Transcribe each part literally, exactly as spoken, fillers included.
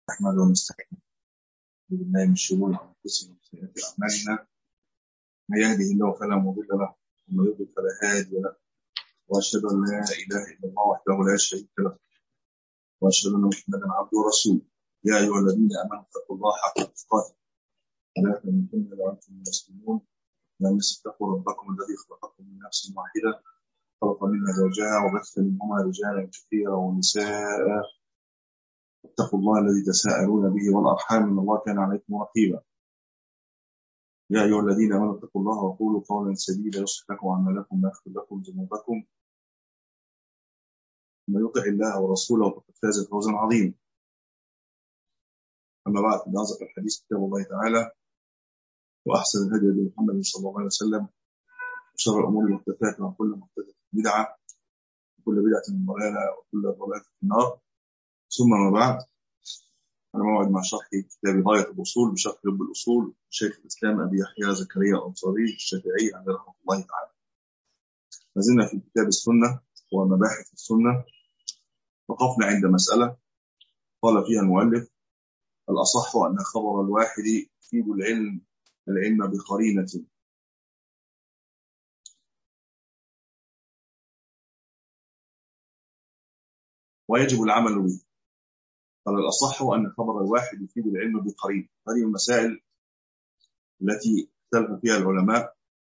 نحمد ونستعين بالله من شرور انفسنا وسيئات اعمالنا. من يهده الله فلا مضل له ومن يضلل فلا هادي له، واشهد ان لا اله الا الله وحده لا شريك له، واشهد ان محمدا عبده ورسوله. يا ايها الذين امنوا اتقوا الله حق تقاته ولا تموتن الا وانتم مسلمون. يا الناس اتقوا ربكم الذي خلقكم من نفس واحده، خلق منها زوجها وبث منهما رجالا كثيرا ونساء. اتقوا الله الذي تساءلون به والارحام ان الله كان عليكم رقيبا. يا أيها الذين آمنوا اتقوا الله وقولوا قولا سديدا يصلح لكم أعمالكم ويغفر لكم ذنوبكم، ومن يطع الله ورسوله فقد فاز فوزا عظيما. أما بعد، فإن أصدق الحديث كتاب الله تعالى، وأحسن الهدي هدي محمد صلى الله عليه وسلم، وشر الأمور محدثاتها وكل محدثة بدعة وكل بدعة ضلالة وكل ضلالة في النار. ثم ما بعد، أنا موعد مع شرح كتاب غاية الأصول بشرح لب الأصول شيخ الإسلام أبي يحيى زكريا الأنصاري الشافعي عليه رحمة الله تعالى. ما زلنا في كتاب السنة ومباحث السنة. وقفنا عند مسألة قال فيها المؤلف: الأصح أن خبر الواحد يفيد العلم العلم بقرينة، ويجب العمل به. قال الأصح أن خبر الواحد يفيد العلم بقرينة. هذه المسائل التي اختلف فيها العلماء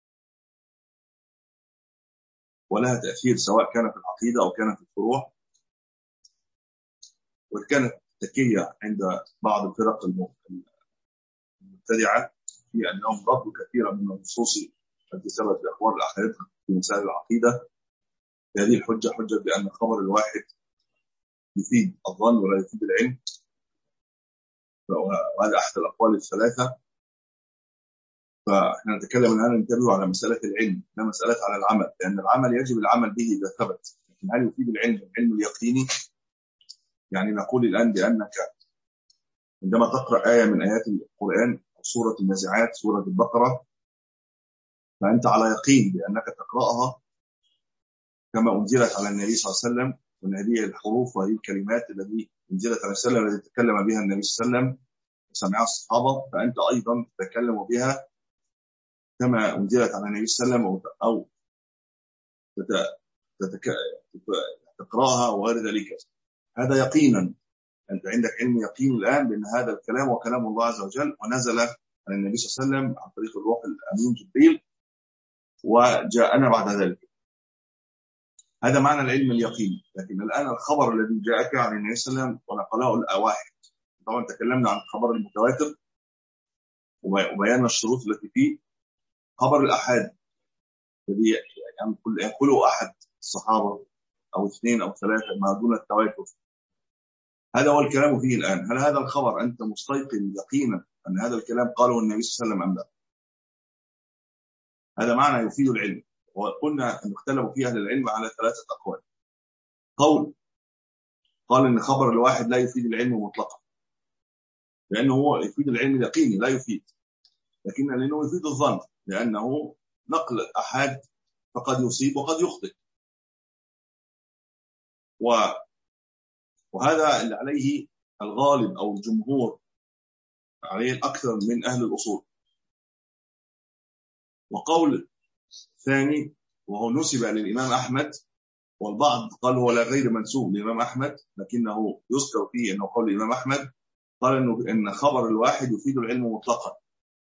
ولها تأثير سواء كان في العقيدة أو كان في الفروع، وكانت تكية عند بعض الفرق المبتدعة في أنهم ردوا كثيرا من النصوص التي ثبتت في أخبار الأحاديث في مسائل العقيدة. هذه الحجة حجة بأن خبر الواحد يفيد الظن ولا يفيد العلم، وهذا أحد الأقوال الثلاثة. فإحنا نتكلم الآن ننتبه على مسألة العلم لا مسألة على العمل، لأن العمل يجب العمل به إذا ثبت، لكن هل يفيد العلم العلم اليقيني؟ يعني نقول الآن بأنك عندما تقرأ آية من آيات القرآن أو سورة النازعات سورة البقرة، فأنت على يقين بأنك تقرأها كما أنزلت على النبي صلى الله عليه وسلم، وأن هذه الحروف وهذه الكلمات التي أنزلت على السلام التي تكلم بها النبي صلى الله عليه وسلم وسمعها الصحابة، فأنت أيضا تتكلم بها كما أنزلت على النبي صلى الله عليه وسلم أو تتك... تقرأها وغير ذلك. هذا يقينا، أنت عندك علم يقين الآن بأن هذا الكلام وكلام الله عز وجل، ونزل على النبي صلى الله عليه وسلم عن طريق الروح الأمين جبريل وجاءنا بعد ذلك. هذا معنى العلم اليقيني. لكن الآن الخبر الذي جاءك عن النبي صلى الله عليه وسلم ونقله الواحد، طبعا تكلمنا عن الخبر المتواتر وبيان الشروط التي فيه. خبر الأحاد الذي يقوله أحد الصحابة أو اثنين أو ثلاثة ما دون التواتر، هذا هو الكلام فيه الآن. هل هذا الخبر أنت مستيقن يقينا أن هذا الكلام قاله النبي صلى الله عليه وسلم أم لا؟ هذا معنى يفيد العلم. وقلنا أن اختلفوا فيه أهل العلم على ثلاثة أقوال. قول قال أن خبر الواحد لا يفيد العلم مطلقا، لأنه هو يفيد العلم اليقيني لا يفيد، لكن لأنه يفيد الظن، لأنه نقل أحد فقد يصيب وقد يخطئ. و... وهذا اللي عليه الغالب أو الجمهور، عليه الأكثر من أهل الأصول. وقول ثاني وهو نسب للإمام أحمد، والبعض قال هو لا غير منسوب للإمام أحمد لكنه يذكر فيه أنه قول الإمام أحمد، قال إنه إن خبر الواحد يفيد العلم مطلقا.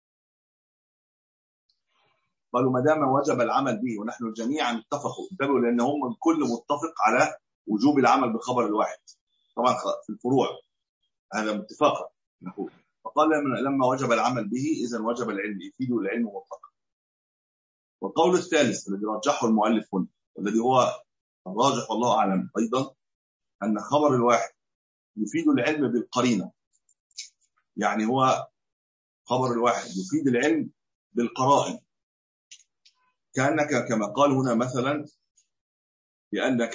قالوا ما دام وجب العمل به ونحن جميعا اتفقوا، انتبهوا لأن هم الكل متفق على وجوب العمل بخبر الواحد، طبعا في الفروع هذا متفقا نقول. فقال لما وجب العمل به إذن وجب العلم يفيد العلم مطلقا. والقول الثالث الذي رجحه المؤلف هنا والذي هو الراجح والله أعلم أيضا، أن خبر الواحد يفيد العلم بالقرينة. يعني هو خبر الواحد يفيد العلم بالقرائن، كأنك كما قال هنا مثلا بأنك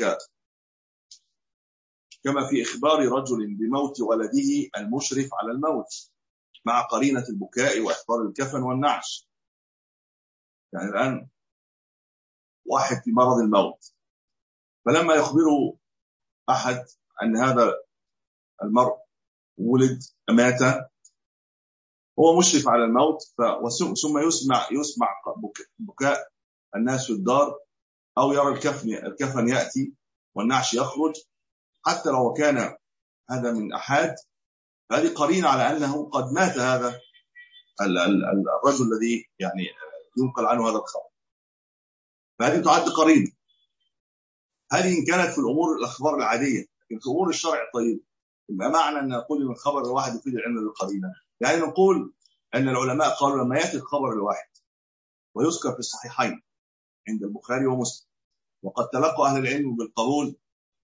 كما في إخبار رجل بموت ولده المشرف على الموت مع قرينة البكاء وإحضار الكفن والنعش. يعني الآن واحد في مرض الموت، فلما يخبره أحد أن هذا المرء ولد مات، هو مشرف على الموت، ثم يسمع يسمع بكاء الناس في الدار، أو يرى الكفن الكفن يأتي والنعش يخرج، حتى لو كان هذا من أحد، هذه قرينة على أنه قد مات هذا الرجل الذي يعني ينقل عنه هذا الخبر، فهذه تعد قرينة. هذه إن كانت في الأمور الأخبار العادية، لكن في أمور الشرع الطيب يبقى معنى أن نقول أن الخبر الواحد يفيد العلم بالقرينة، يعني نقول أن العلماء قالوا لما يأتي الخبر الواحد ويذكر في الصحيحين عند البخاري ومسلم، وقد تلقى أهل العلم بالقبول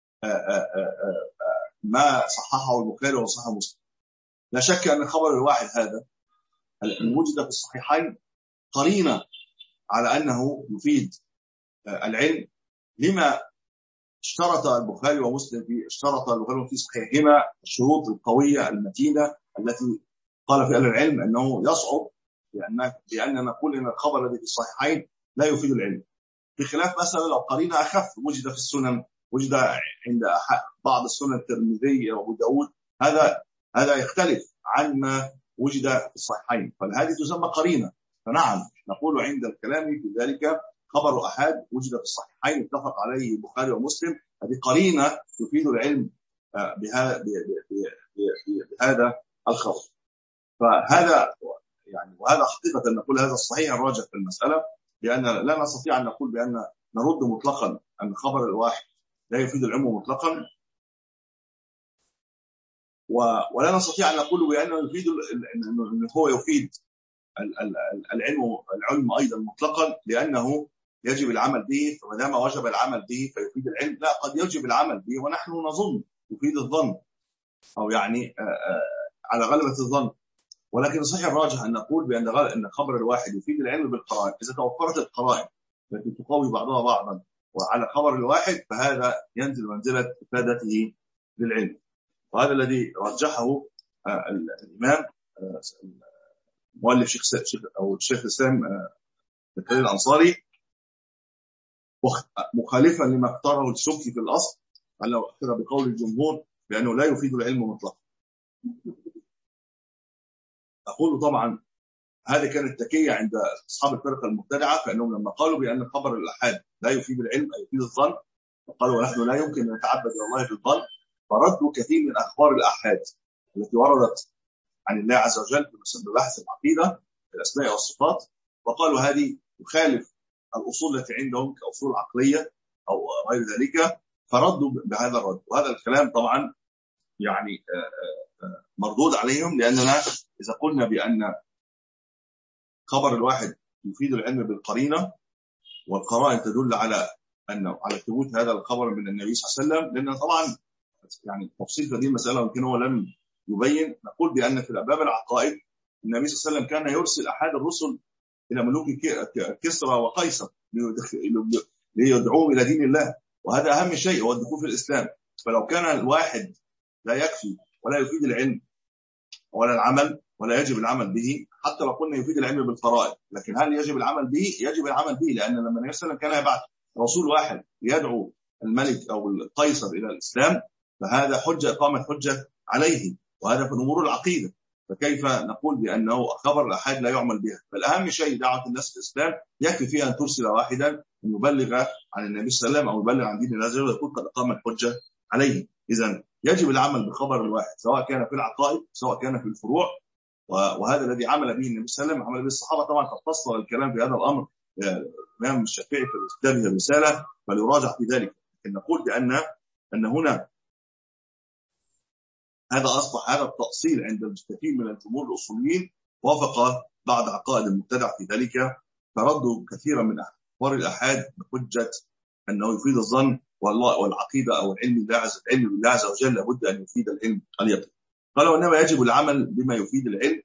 ما صححه البخاري وصححه مسلم، لا شك أن الخبر الواحد هذا الموجود في الصحيحين قرينة على أنه يفيد العلم، لما اشترط البخاري ومسلم في اشترط البخاري في صحيحهما الشروط القوية المتينة التي قال في أهل العلم أنه يصعب بأن بأن نقول أن الخبر الذي في الصحيحين لا يفيد العلم، بخلاف مثلا لو قرينة أخف وجد في السنن، وجد عند بعض السنن الترمذي وأبو داود، هذا هذا يختلف عن ما وجد في الصحيحين، فهذه تسمى قرينة. فنعم نقول عند الكلام في ذلك خبر أحد وجد في الصحيحين اتفق عليه البخاري ومسلم، هذه قرينة تفيد العلم بهذا بهذا الخبر. فهذا يعني وهذا حقيقة نقول هذا الصحيح الراجح في المسألة، لأن لا نستطيع أن نقول بأن نرد مطلقا أن الخبر الواحد لا يفيد العلم مطلقا، ولا نستطيع أن نقول بأنه يفيد أنه هو يفيد العلم العلم أيضا مطلقا، لأنه يجب العمل به، فما دام وجب العمل به فيفيد العلم. لا، قد يجب العمل به ونحن نظن يفيد الظن، أو يعني على غلبة الظن، ولكن الصحيح الراجح أن نقول بأن أن الخبر الواحد يفيد العلم بالقرائن، إذا توفرت القرائن التي تقوي بعضها بعضا وعلى خبر الواحد فهذا ينزل منزلة إفادته للعلم. وهذا الذي رجحه الإمام مؤلف شيخ أو الشيخ الإسلام الأنصاري، مخالفا لما اختاره السبكي في الأصل على أخذ بقول الجمهور بأنه لا يفيد العلم مطلقا. أقول طبعا هذه كانت تكية عند أصحاب الفرقة المبتدعة، فإنهم لما قالوا بأن خبر الأحاد لا يفيد العلم أي يفيد الظن، وقالوا ونحن لا يمكن أن نتعبد إلى الله بالظن، فردوا كثير من أخبار الأحاد التي وردت عن الله عز وجل في بحث العقيدة الأسماء والصفات، وقالوا هذه تخالف الأصول التي عندهم كأصول عقلية أو غير ذلك، فردوا بهذا الرد. وهذا الكلام طبعا يعني مردود عليهم، لأننا إذا قلنا بأن خبر الواحد يفيد العلم بالقرينة والقرائن تدل على أنه على ثبوت هذا الخبر من النبي صلى الله عليه وسلم، لأن طبعا يعني تفصيل في هذه المسألة يمكن هو لم يبين. نقول بأن في الأبواب العقائد النبي صلى الله عليه وسلم كان يرسل أحد الرسل إلى ملوك كسرى وقيصر ليدعوهم إلى دين الله، وهذا أهم شيء هو الدخول في الإسلام. فلو كان الواحد لا يكفي ولا يفيد العلم ولا العمل ولا يجب العمل به، حتى لو قلنا يفيد العلم بالفرائض، لكن هل يجب العمل به؟ يجب العمل به، لأن لما النبي صلى الله عليه وسلم كان يبعث رسول واحد ليدعو الملك أو القيصر إلى الإسلام، فهذا حجة إقامة حجة عليه، وهذا في أمور العقيدة، فكيف نقول بأنه خبر الأحاد لا يعمل بها؟ فالأهم شيء دعوة الناس الإسلام يكفي فيها أن ترسل واحدا يبلغ عن النبي صلى الله عليه وسلم أو يبلغ عن دين الله ويكون قد أقام الحجة عليه. إذن يجب العمل بخبر الواحد سواء كان في العقائد سواء كان في الفروع، وهذا الذي عمل به النبي صلى الله عليه وسلم، عمل به الصحابة. طبعا قد فصل الكلام في هذا الأمر الإمام الشافعي في كتابه الرسالة فليراجع في ذلك، لكن نقول بأن أن هنا هذا أصبح هذا التأصيل عند كثير من الجمهور الأصوليين، وافق بعض عقائد المبتدع في ذلك، فردوا كثيرا من أخبار الأحاد بحجة أنه يفيد الظن والله والعقيدة أو العلم بالله عز العلم بالله عز وجل لابد أن يفيد العلم اليقين. قالوا إنما يجب العمل بما يفيد العلم.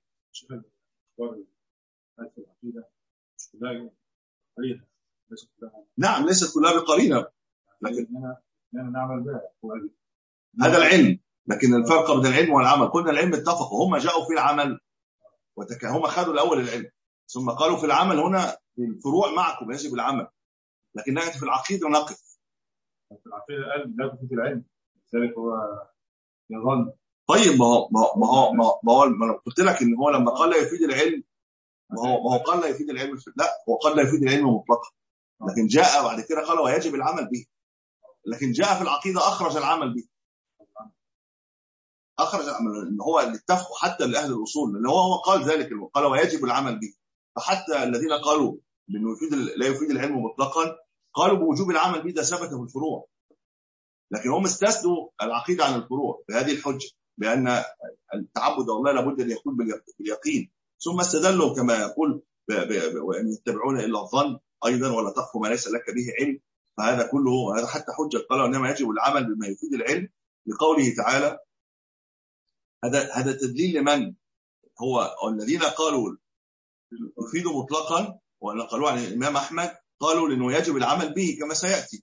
نعم ليست كلها بقرينة، لكن نعمل بها هذا العلم، لكن الفرق بين العلم والعمل قلنا العلم اتفقوا، هم جاءوا في العمل وهم خدوا الأول العلم ثم قالوا في العمل هنا في الفروع معكم يجب العمل، لكن نأتي في العقيدة ونقف في العقيدة قال لا تفيد العلم، لذلك هو يظن طيب ما هو ما هو ما هو ما انا قلت لك ان هو لما قال لا يفيد العلم، ما هو ما هو قال لا يفيد العلم، لا هو قال لا يفيد العلم مطلقا، لكن جاء بعد كده قال ويجب العمل به، لكن جاء في العقيده اخرج العمل به، اخرج ان هو اللي اتفقوا حتى لاهل الاصول، ان هو هو قال ذلك، قال ويجب العمل به، فحتى الذين قالوا بانه يفيد لا يفيد العلم مطلقا قالوا بوجوب العمل به، ده ثبت في الفروع، لكن هم استثنوا العقيده عن الفروع بهذه الحجه، بان التعبد والله لابد ان يكون باليقين، ثم استدلوا كما يقول وان يتبعون الا الظن ايضا ولا تخف ما ليس لك به علم، فهذا كله هذا حتى حجه، قالوا انما يجب العمل بما يفيد العلم لقوله تعالى. هذا هذا تدليل لمن هو الذين قالوا يفيد مطلقا ونقلوا عن الامام احمد قالوا لانه يجب العمل به كما سياتي.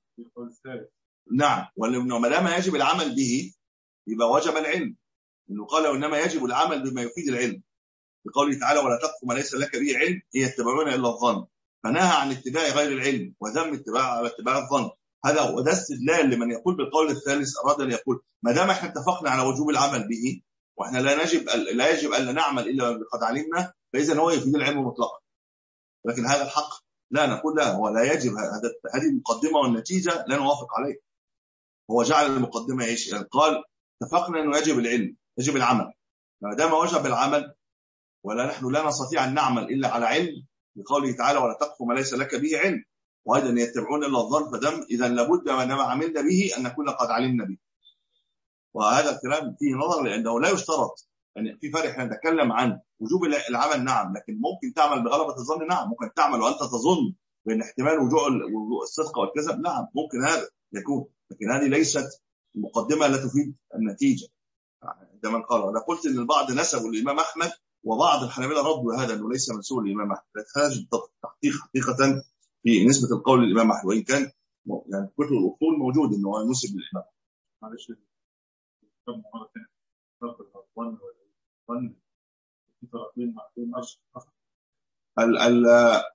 نعم، ولانه ما دام يجب العمل به يبقى وجب العلم، انه قال انما يجب العمل بما يفيد العلم بقوله تعالى ولا تقف ما ليس لك به علم يتبعون الا الظن، فنهى عن اتباع غير العلم وذم اتباع على اتباع الظن. هذا وده استدلال لمن يقول بالقول الثالث، اراد ان يقول ما دام احنا اتفقنا على وجوب العمل به واحنا لا نجب لا يجب ان نعمل الا قد علمنا، فاذا هو يفيد العلم مطلقا، لكن هذا الحق لا نقول لا، هو لا يجب، هذا هذه المقدمه والنتيجه لا نوافق عليه. هو جعل المقدمه ايش؟ يعني قال اتفقنا انه يجب العلم يجب العمل، ما دام وجب العمل ولا نحن لا نستطيع ان نعمل الا على علم بقوله تعالى ولا تقف ما ليس لك به علم، وايضا يتبعون الا الظن، فدم اذا لابد ما عملنا به ان نكون قد علمنا به. وهذا الكلام فيه نظر، لانه لا يشترط يعني في فرق، احنا نتكلم عن وجوب العمل نعم، لكن ممكن تعمل بغلبه الظن، نعم ممكن تعمل وانت تظن بان احتمال وجوه الصدق والكذب، نعم ممكن هذا يكون، لكن هذه ليست المقدمه لا تفيد النتيجه. عندما قال انا قلت ان البعض نسبوا الامام احمد وبعض الحنابلة ردوا هذا انه ليس منسوب للامام احمد، يحتاج التحقيق حقيقه في نسبه القول للامام احمد، وان كان يعني كتب الاصول موجود انه هو نسب للامام. معلش طب مره ثانيه فرق الظن والظن في طرفين معقولين ال ال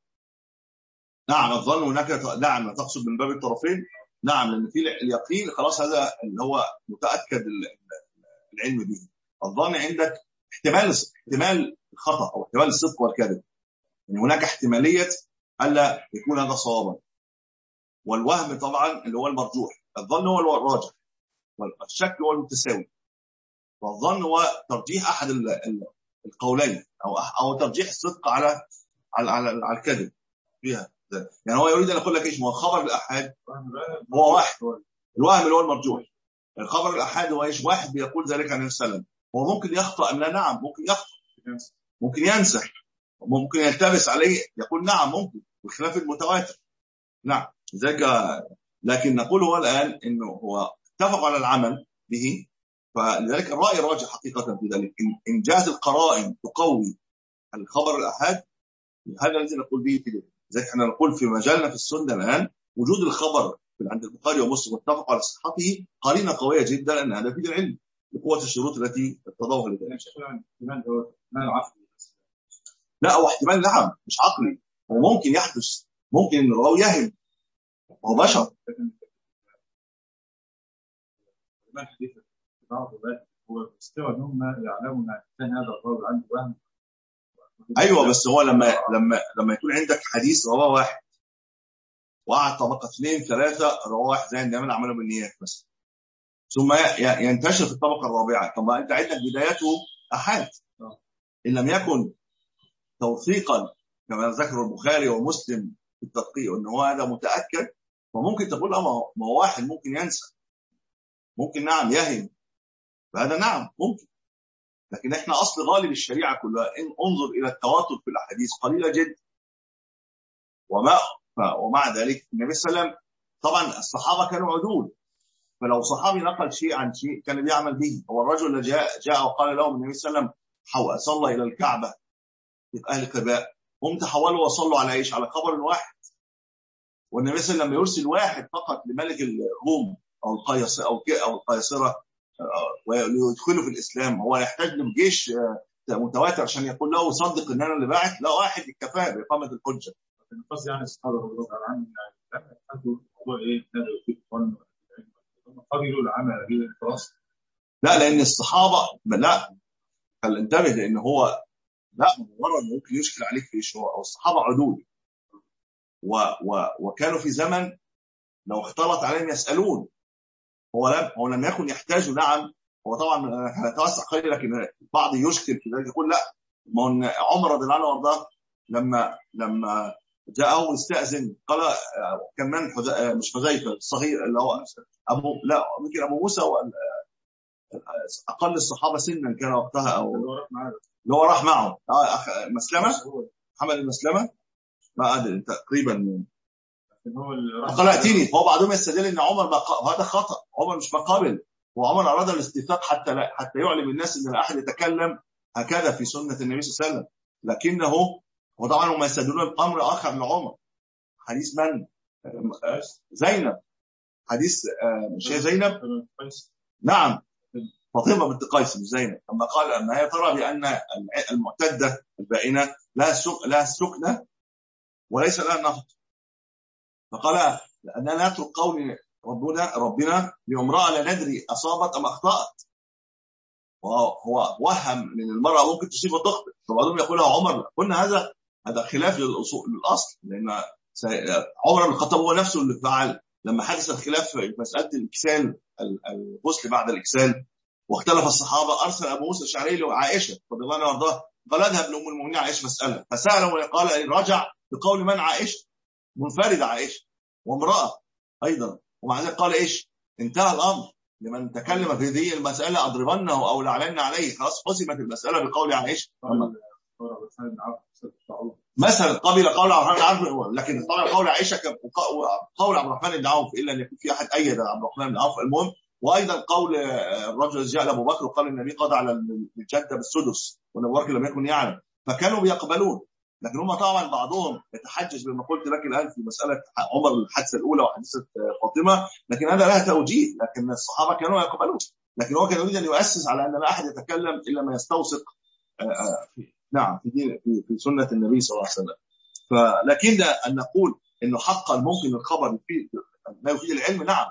نعم الظن هناك، نعم تقصد من باب الطرفين، نعم لان في اليقين خلاص هذا اللي هو متاكد العلم به، الظن عندك احتمال احتمال الخطا او احتمال الصدق والكذب، يعني هناك احتماليه الا يكون هذا صوابا، والوهم طبعا اللي هو المرجوح، الظن هو الراجح والشك هو المتساوي، والظن هو ترجيح احد القولين او او ترجيح الصدق على على على, على الكذب فيها، يعني هو يريد ان يقول لك ايش؟ هو خبر الاحاد هو واحد، الوهم اللي هو المرجوح، الخبر الاحاد هو ايش؟ واحد بيقول ذلك عن السلام، هو ممكن يخطأ ام لا؟ نعم ممكن يخطأ، ممكن ينسى، ممكن يلتبس عليه يقول نعم ممكن، بخلاف المتواتر نعم ذلك، لكن نقول هو الان انه هو اتفق على العمل به، فلذلك الراي الراجح حقيقه في ذلك ان جاءت القرائن تقوي الخبر الاحاد، هذا الذي نقول به في ذلك، زي احنا نقول في مجالنا في السنه الان وجود الخبر عند البخاري ومسلم متفق على صحته قرينه قويه جدا ان هذا في العلم بقوه الشروط التي اقتضاها لذلك. لا هو احتمال نعم مش عقلي، هو ممكن يحدث، ممكن ان الراوي يهم، هو بشر. هو مستوى ان هم يعلموا ان كان هذا الراوي عنده وهم. ايوه بس هو لما لما لما يكون عندك حديث رواه واحد وقعد طبقه اثنين ثلاثه رواه واحد زي النعمان عملوا بالنيات مثلا، ثم ينتشر في الطبقه الرابعه، طب انت عندك بدايته احاد ان لم يكن توثيقا كما ذكر البخاري ومسلم في التدقيق ان هو هذا متاكد، فممكن تقول اه ما هو واحد ممكن ينسى، ممكن نعم يهم، فهذا نعم ممكن، لكن احنا اصل غالب الشريعه كلها ان انظر الى التواتر في الاحاديث قليله جدا، وما ومع ذلك النبي صلى الله عليه وسلم طبعا الصحابه كانوا عدول، فلو صحابي نقل شيء عن شيء كان بيعمل به، هو الرجل اللي جاء جاء وقال لهم النبي صلى الله عليه وسلم صلى الى الكعبه في اهل قباء، هم تحولوا وصلوا على ايش؟ على خبر واحد، والنبي صلى الله عليه وسلم يرسل واحد فقط لملك الروم او القيصره او او القيصره ويدخله في الاسلام، هو يحتاج لجيش متواتر عشان يقول له صدق ان انا اللي باعت، لا واحد يكفاه باقامه الحجه. القصد يعني الصحابه رضي الله عنهم يعني حدوا الموضوع ايه؟ هذا في القران قبلوا العمل به الخلاص لا لان الصحابه لا، خل انتبه لان هو لا مجرد ممكن يشكل عليك في شيء، او الصحابه عدول و و وكانوا في زمن لو اختلط عليهم يسالون. هو لم هو لم يكن يحتاج. نعم هو طبعا هنتوسع قليلا، لكن بعض يشكل في ذلك يقول لا، ما هو عمر رضي الله عنه وارضاه لما لما جاءه استأذن قال كان من مش حذيفه الصغير اللي هو ابو لا يمكن ابو موسى اقل الصحابه سنا كان وقتها، او اللي هو راح معه مسلمه محمد المسلمه ما ادري تقريبا قلقتني. فهو بعضهم يستدل ان عمر بق... هذا خطا، عمر مش مقابل، وعمر اراد الاستيثاق حتى لا... حتى يعلم الناس ان لا احد يتكلم هكذا في سنه النبي صلى الله عليه وسلم. لكنه وطبعا هم يستدلون بامر اخر لعمر، حديث من؟ زينب، حديث مش هي زينب؟ نعم فاطمه بنت قيس مش زينب، لما قال ان هي ترى بان المعتده البائنه لا سك... لا سكنه وليس لها نفط، فقال لأننا نترك قول ربنا ربنا لامرأة لا ندري أصابت أم أخطأت. وهو وهم من المرأة ممكن تصيب وتخطئ، فبعضهم يقولها عمر. قلنا هذا هذا خلاف للأصل، لأن عمر بن الخطاب هو نفسه اللي فعل لما حدث الخلاف في مسألة الإكسال الغسل بعد الإكسال واختلف الصحابة، أرسل أبو موسى الأشعري لعائشة رضي الله عنها وارضاها قال اذهب لأم المؤمنين عائشة فاسألها، فسأله وقال رجع بقول من؟ عائشة منفردة، عائشة وامرأة أيضا، ومع ذلك قال إيش؟ انتهى الأمر لمن تكلم في هذه المسألة أضربنه أو لعنن عليه، خلاص قسمت المسألة بقول عائشة. مثلا قبل قول عبد الرحمن بن عوف، لكن طبعا قول عائشة قول عبد الرحمن بن عوف إلا أن يكون في أحد أيد عبد الرحمن بن عوف. المهم، وأيضا قول الرجل جاء لأبو بكر وقال النبي قضى على الجدة بالسدس وأبو بكر لم يكن يعلم، فكانوا بيقبلون. لكن هم طبعا بعضهم يتحجج بما قلت لك الآن في مسألة عمر الحادثة الأولى وحادثة فاطمة، لكن هذا لها توجيه، لكن الصحابة كانوا يقبلون. لكن هو كان يريد أن يؤسس على أن لا أحد يتكلم إلا ما يستوثق نعم في دين في, في سنة النبي صلى الله عليه وسلم. فلكن أن نقول إنه حقا ممكن الخبر يفيد لا يفيد العلم، نعم.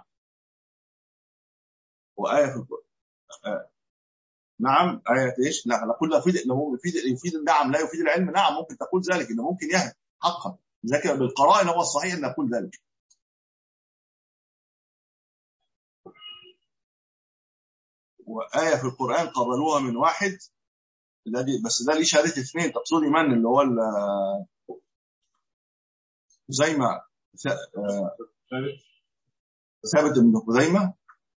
وآية في آه. نعم آية إيش؟ لا نقول لا يفيد إنه يفيد يفيد النعم لا يفيد العلم، نعم ممكن تقول ذلك إنه ممكن يهدي حقا، لكن بالقرائن هو الصحيح أن نقول ذلك. وآية في القرآن قبلوها من واحد الذي بس ده ليه شهادة اثنين، تقصدي من اللي هو خزيمة ثابت بن خزيمة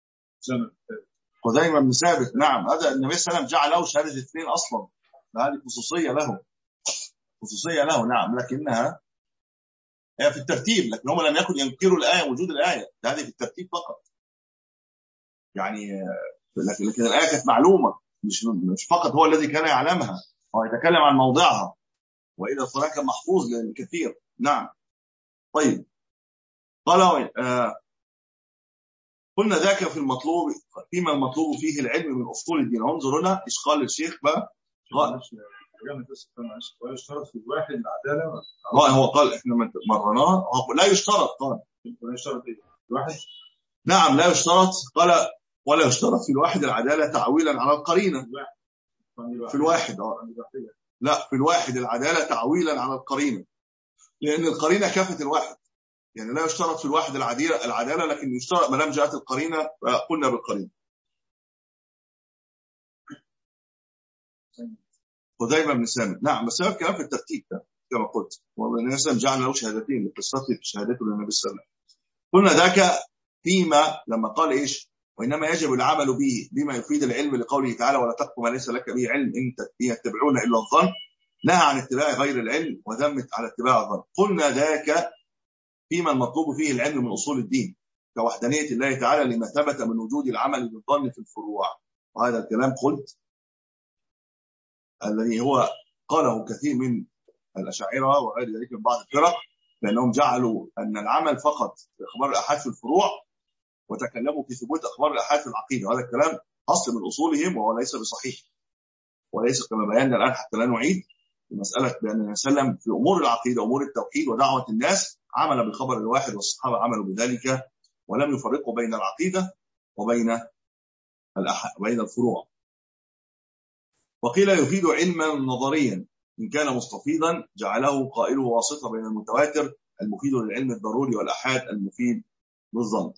خزيمة بن ثابت، نعم هذا النبي صلى الله عليه وسلم جعل له شهادة اثنين أصلا، هذه خصوصية له خصوصية له نعم، لكنها هي في الترتيب، لكن هم لم يكن ينكروا الآية وجود الآية، هذه في الترتيب فقط يعني، لكن لكن الآية كانت معلومة، مش مش فقط هو الذي كان يعلمها، هو يتكلم عن موضعها، وإذا القرآن كان محفوظ للكثير. نعم طيب قال آه قلنا ذاك في المطلوب فيما المطلوب فيه العلم من أصول الدين. انظر هنا إيش قال الشيخ بقى، ولا يشترط في الواحد العدالة؟ هو قال احنا مرناه لا يشترط، قال ولا يشترط ايه الواحد؟ نعم لا يشترط، قال ولا يشترط في الواحد العدالة تعويلا على القرينة. في الواحد اه لا في الواحد العدالة تعويلا على القرينة، لأن القرينة كافة الواحد، يعني لا يشترط في الواحد العدالة العدالة لكن يشترط ما دام جاءت القرينة قلنا بالقرينة. خزيمة بن ثابت نعم، بس هو الكلام في الترتيب ده كما قلت، والنبي صلى الله عليه وسلم جعل له شهادتين لقصته شهادته للنبي صلى الله عليه وسلم. قلنا ذاك فيما لما قال ايش وانما يجب العمل به بما يفيد العلم لقوله تعالى ولا تقف ما ليس لك به علم ان يتبعون الا الظن، نهى عن اتباع غير العلم وذمت على اتباع الظن. قلنا ذاك فيما المطلوب فيه العلم من اصول الدين كوحدانيه الله تعالى لما ثبت من وجود العمل بالظن في الفروع، وهذا الكلام قلت الذي هو قاله كثير من الأشاعرة وغير ذلك من بعض الفرق، لأنهم جعلوا أن العمل فقط في أخبار الأحاد في الفروع وتكلموا في ثبوت أخبار الأحاد في العقيدة، وهذا الكلام أصل من أصولهم وهو ليس بصحيح، وليس كما بينا الآن حتى لا نعيد مسألة بأن النبي صلى الله عليه وسلم في أمور العقيدة أمور التوحيد ودعوة الناس عمل بالخبر الواحد، والصحابة عملوا بذلك ولم يفرقوا بين العقيدة وبين بين الفروع. وقيل يفيد علما نظريا إن كان مستفيضا جعله قائله واسطة بين المتواتر المفيد للعلم الضروري والأحاد المفيد للظن.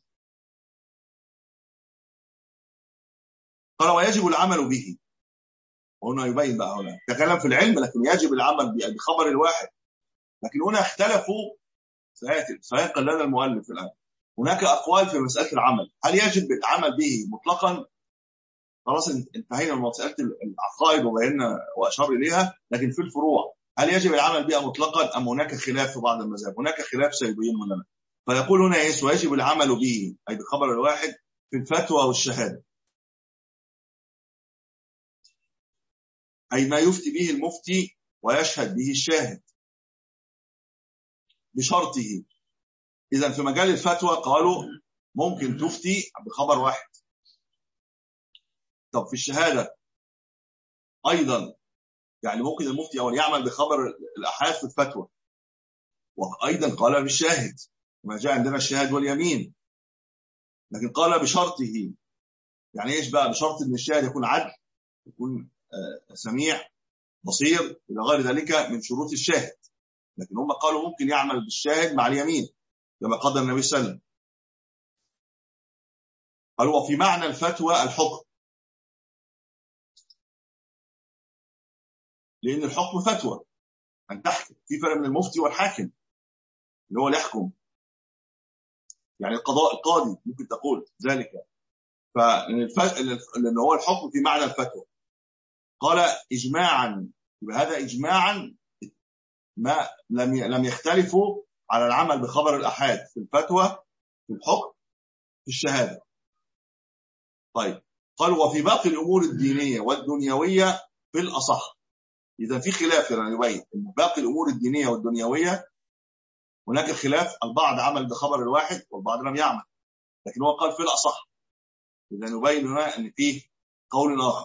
قال ويجب العمل به. وهنا يبين بقى هنا تكلم في العلم لكن يجب العمل بخبر الواحد. لكن هنا اختلفوا سينقل لنا المؤلف الآن. هناك أقوال في مسألة العمل، هل يجب العمل به مطلقا؟ خلاص انتهينا من مسألة العقائد وبينا وأشار إليها. لكن في الفروع هل يجب العمل بها مطلقا أم هناك خلاف في بعض المذاهب؟ هناك خلاف سيبينه لنا. فيقول هنا ايش؟ ويجب العمل به أي بخبر الواحد في الفتوى والشهادة، أي ما يفتي به المفتي ويشهد به الشاهد بشرطه. إذا في مجال الفتوى قالوا ممكن تفتي بخبر واحد. طب في الشهادة أيضا يعني ممكن المفتي أول يعمل بخبر الأحاد في الفتوى، وأيضا قال بالشاهد ما جاء عندنا الشهاد واليمين. لكن قال بشرطه، يعني إيش بقى بشرط أن الشاهد يكون عدل، يكون سميع بصير إلى غير ذلك من شروط الشاهد. لكن هم قالوا ممكن يعمل بالشاهد مع اليمين كما قدر النبي صلى الله عليه وسلم. قالوا وفي معنى الفتوى الحكم، لأن الحكم فتوى أن تحكم، في فرق من المفتي والحاكم اللي هو اللي يحكم، يعني القضاء القاضي ممكن تقول ذلك. فلأن هو الحكم في معنى الفتوى. قال إجماعا، يبقى هذا إجماعا ما لم لم يختلفوا على العمل بخبر الأحاد في الفتوى في الحكم في الشهادة. طيب قالوا وفي باقي الأمور الدينية والدنيوية في الأصح. إذا في خلاف يعني يبين إن باقي الأمور الدينية والدنيوية هناك خلاف، البعض عمل بخبر الواحد والبعض لم يعمل، لكن هو قال في الأصح. إذا يبين هنا أن فيه قول آخر.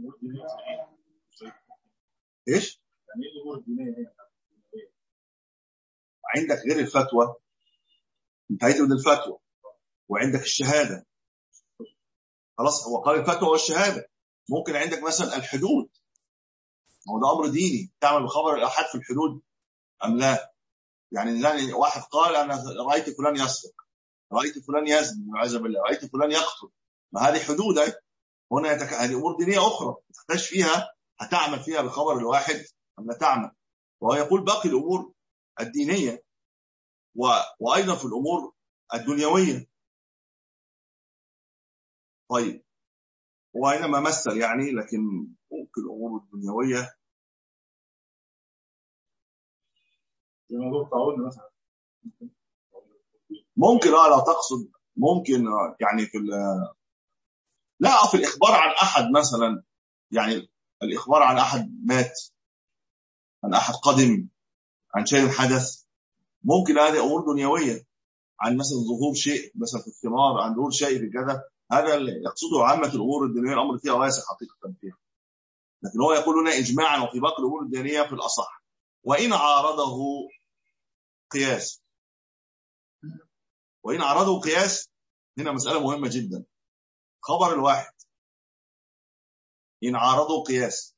إيش؟ يعني إيه الأمور الدينية؟ عندك غير الفتوى، انتهيت من الفتوى، وعندك الشهادة. خلاص هو قال الفتوى والشهادة. ممكن عندك مثلا الحدود، هو ده أمر ديني، تعمل بخبر الأحد في الحدود أم لا؟ يعني واحد قال أنا رأيت فلان يسرق، رأيت فلان يزني والعياذ بالله، رأيت فلان يقتل، ما هذه حدود. هنا يتك... هذه أمور دينية أخرى تحتاج فيها، هتعمل فيها بخبر الواحد أم لا تعمل. وهو يقول باقي الأمور الدينية و... وأيضا في الأمور الدنيوية. طيب وإنما مثل يعني، لكن ممكن الأمور الدنيوية مثلا ممكن اه لا تقصد ممكن يعني في لا في الإخبار عن أحد مثلا، يعني الإخبار عن أحد مات، عن أحد قدم، عن شيء حدث، ممكن هذه أمور دنيوية، عن مثلا ظهور شيء مثلا في الثمار، عن ظهور شيء في كذا، هذا اللي يقصده عامة الأمور الدنيوية. الأمر فيها واسع حقيقة فيها. لكن هو يقول هنا إجماعا وفي باقي الأمور الدينية في الأصح. وإن عارضه قياس، وإن عارضه قياس هنا مسألة مهمة جدا. خبر الواحد إن عارضه قياس،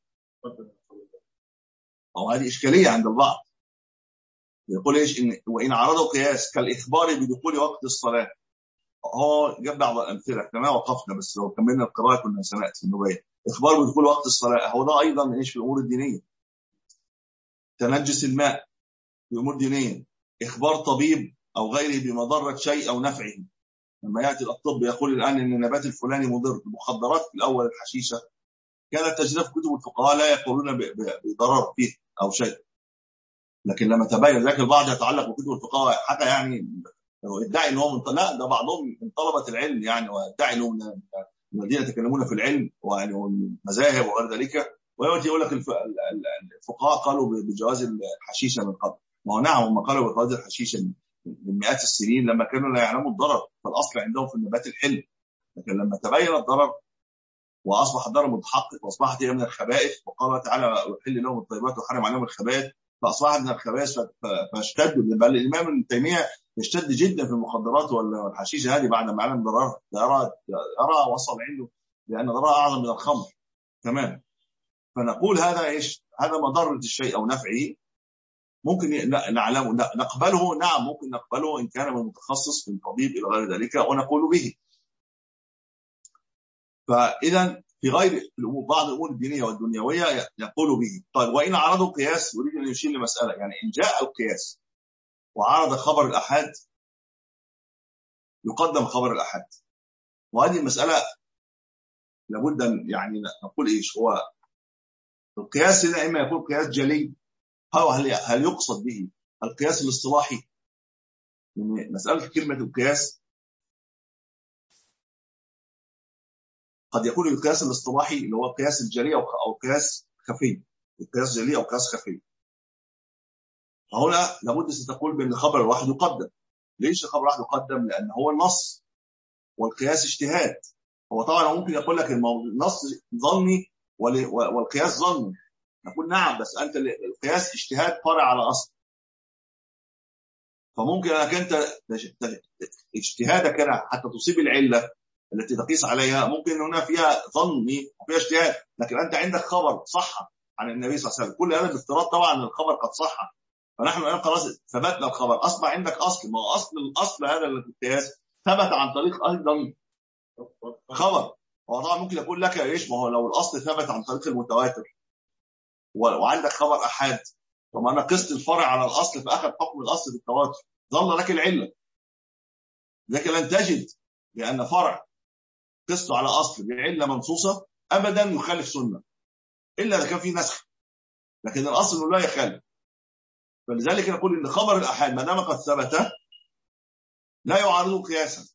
أو هذه إشكالية عند البعض. يقول إيش إن وإن عارضه قياس كالإخبار بدخول وقت الصلاة. هو جاب بعض الأمثلة كما وقفنا، بس لو كملنا القراءة كنا سنأتي النباية. إخبار بدخول وقت الصلاة هو ده أيضا إيش في الأمور الدينية. تنجس الماء في أمور دينية. إخبار طبيب أو غيره بمضرة شيء أو نفعه، لما يأتي الطب يقول الآن إن النبات الفلاني مضر. المخدرات في الأول الحشيشة كانت تجري في كتب الفقهاء لا يقولون بضرر فيه أو شيء، لكن لما تبين ذلك البعض يتعلق بكتب الفقهاء حتى يعني يدعي أنه من لا ده بعضهم من طلبة العلم يعني، ويدعي أنه من الذين يتكلمون في العلم والمذاهب وغير ذلك، ويأتي يقول لك الفقهاء قالوا بجواز الحشيشة من قبل. ما هو نعم هم قالوا بجواز الحشيشة من مئات السنين لما كانوا لا يعلموا الضرر، فالأصل عندهم في النبات الحل. لكن لما تبين الضرر وأصبح الضرر متحقق وأصبحت هي من الخبائث، وقال تعالى وحل لهم الطيبات وحرم عليهم الخبائث، فأصبحت من الخبائث فاشتدوا. بل الإمام ابن تيمية يشتد جدا في المخدرات والحشيشة هذه بعد ما علم ضررها. يرى يرى وصل عنده لأن ضررها أعظم من الخمر. تمام. فنقول هذا إيش؟ هذا مضرة الشيء أو نفعه ممكن نعلم نقبله. نعم ممكن نقبله إن كان من متخصص من طبيب إلى غير ذلك ونقول به. فإذا في غير بعض الأمور الدينية والدنيوية يقول به. طيب وإن عرضوا قياس، يريد أن يشير لمسألة، يعني إن جاء القياس وعرض خبر الأحاد يقدم خبر الأحاد. وهذه المسألة لابد أن يعني نقول إيش هو القياس. هنا إما يكون قياس جلي أو هل هل يقصد به القياس الاصطلاحي. يعني مسألة كلمة القياس قد يكون القياس الاصطلاحي اللي هو القياس الجلي أو أو قياس خفي. القياس جلي أو قياس خفي. فهنا لابد ستقول بأن خبر الواحد يقدم. ليش خبر الواحد يقدم؟ لأن هو النص والقياس اجتهاد. هو طبعا ممكن يقول لك النص ظني والقياس ظني. نقول نعم بس أنت القياس اجتهاد فرع على أصل. فممكن أنك أنت اجتهادك هنا حتى تصيب العلة التي تقيس عليها ممكن هنا فيها ظني وفيها اجتهاد، لكن أنت عندك خبر صح عن النبي صلى الله عليه وسلم. كل هذا بافتراض طبعا أن الخبر قد صح. فنحن الآن خلاص ثبتنا الخبر، أصبح عندك أصل. ما هو أصل الأصل هذا القياس ثبت عن طريق أيضا خبر. هو طبعا ممكن يقول لك إيش؟ ما هو لو الأصل ثبت عن طريق المتواتر وعندك خبر أحاد، طب أنا قست الفرع على الأصل فأخذ حكم الأصل بالتواتر، ظل لك العلة. لكن لن تجد لأن فرع قسته على أصل بعلة منصوصة أبدا يخالف سنة إلا إذا كان في نسخ، لكن الأصل إنه لا يخالف. فلذلك نقول إن خبر الأحاد ما دام قد ثبت لا يعارضه قياسا.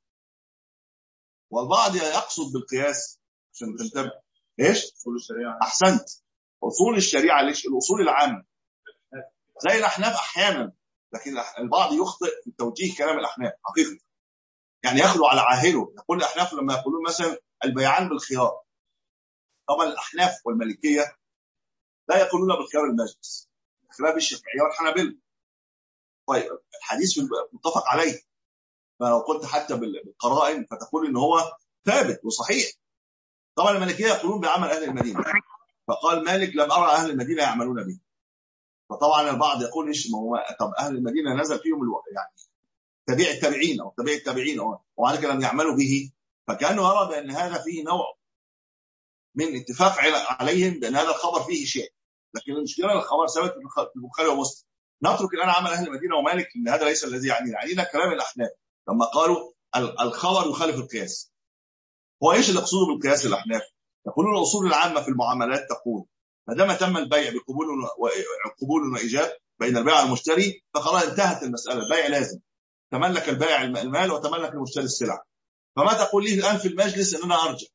والبعض يقصد بالقياس عشان تنتبه إيش؟ أصول الشريعة. أحسنت. أصول الشريعة ليش؟ الأصول العامة زي الأحناف أحيانا، لكن البعض يخطئ في توجيه كلام الأحناف حقيقة، يعني يخلو على عاهله. يقول الأحناف لما يقولون مثلا البيعان بالخيار، طبعا الأحناف والمالكية لا يقولون بالخيار المجلس، خلاف الشافعية والحنابلة. طيب الحديث متفق عليه، فلو قلت حتى بالقرائن فتقول إن هو ثابت وصحيح. طبعا المالكية يقولون بعمل أهل المدينة، فقال مالك لم أرى أهل المدينة يعملون به. فطبعا البعض يقول إيش؟ ما هو طب أهل المدينة نزل فيهم الوقت يعني تبيع التابعين أو تبيع التابعين وعلى كده لم يعملوا به، فكأنه يرى بأن هذا فيه نوع من اتفاق عليهم بأن هذا الخبر فيه شيء. لكن المشكلة الخبر ثابت في البخاري ومسلم. نترك الآن عمل أهل المدينة ومالك إن هذا ليس الذي يعنينا، يعنينا كلام الأحناف لما قالوا الخبر يخالف القياس. هو إيش اللي يقصده بالقياس الأحناف؟ يقولون الأصول العامة في المعاملات تقول ما دام تم البيع بقبول وقبول وإيجاب بين البائع والمشتري فخلاص انتهت المسألة. البيع لازم تملك البائع المال وتملك المشتري السلع. فما تقول لي الآن في المجلس إن أنا أرجع؟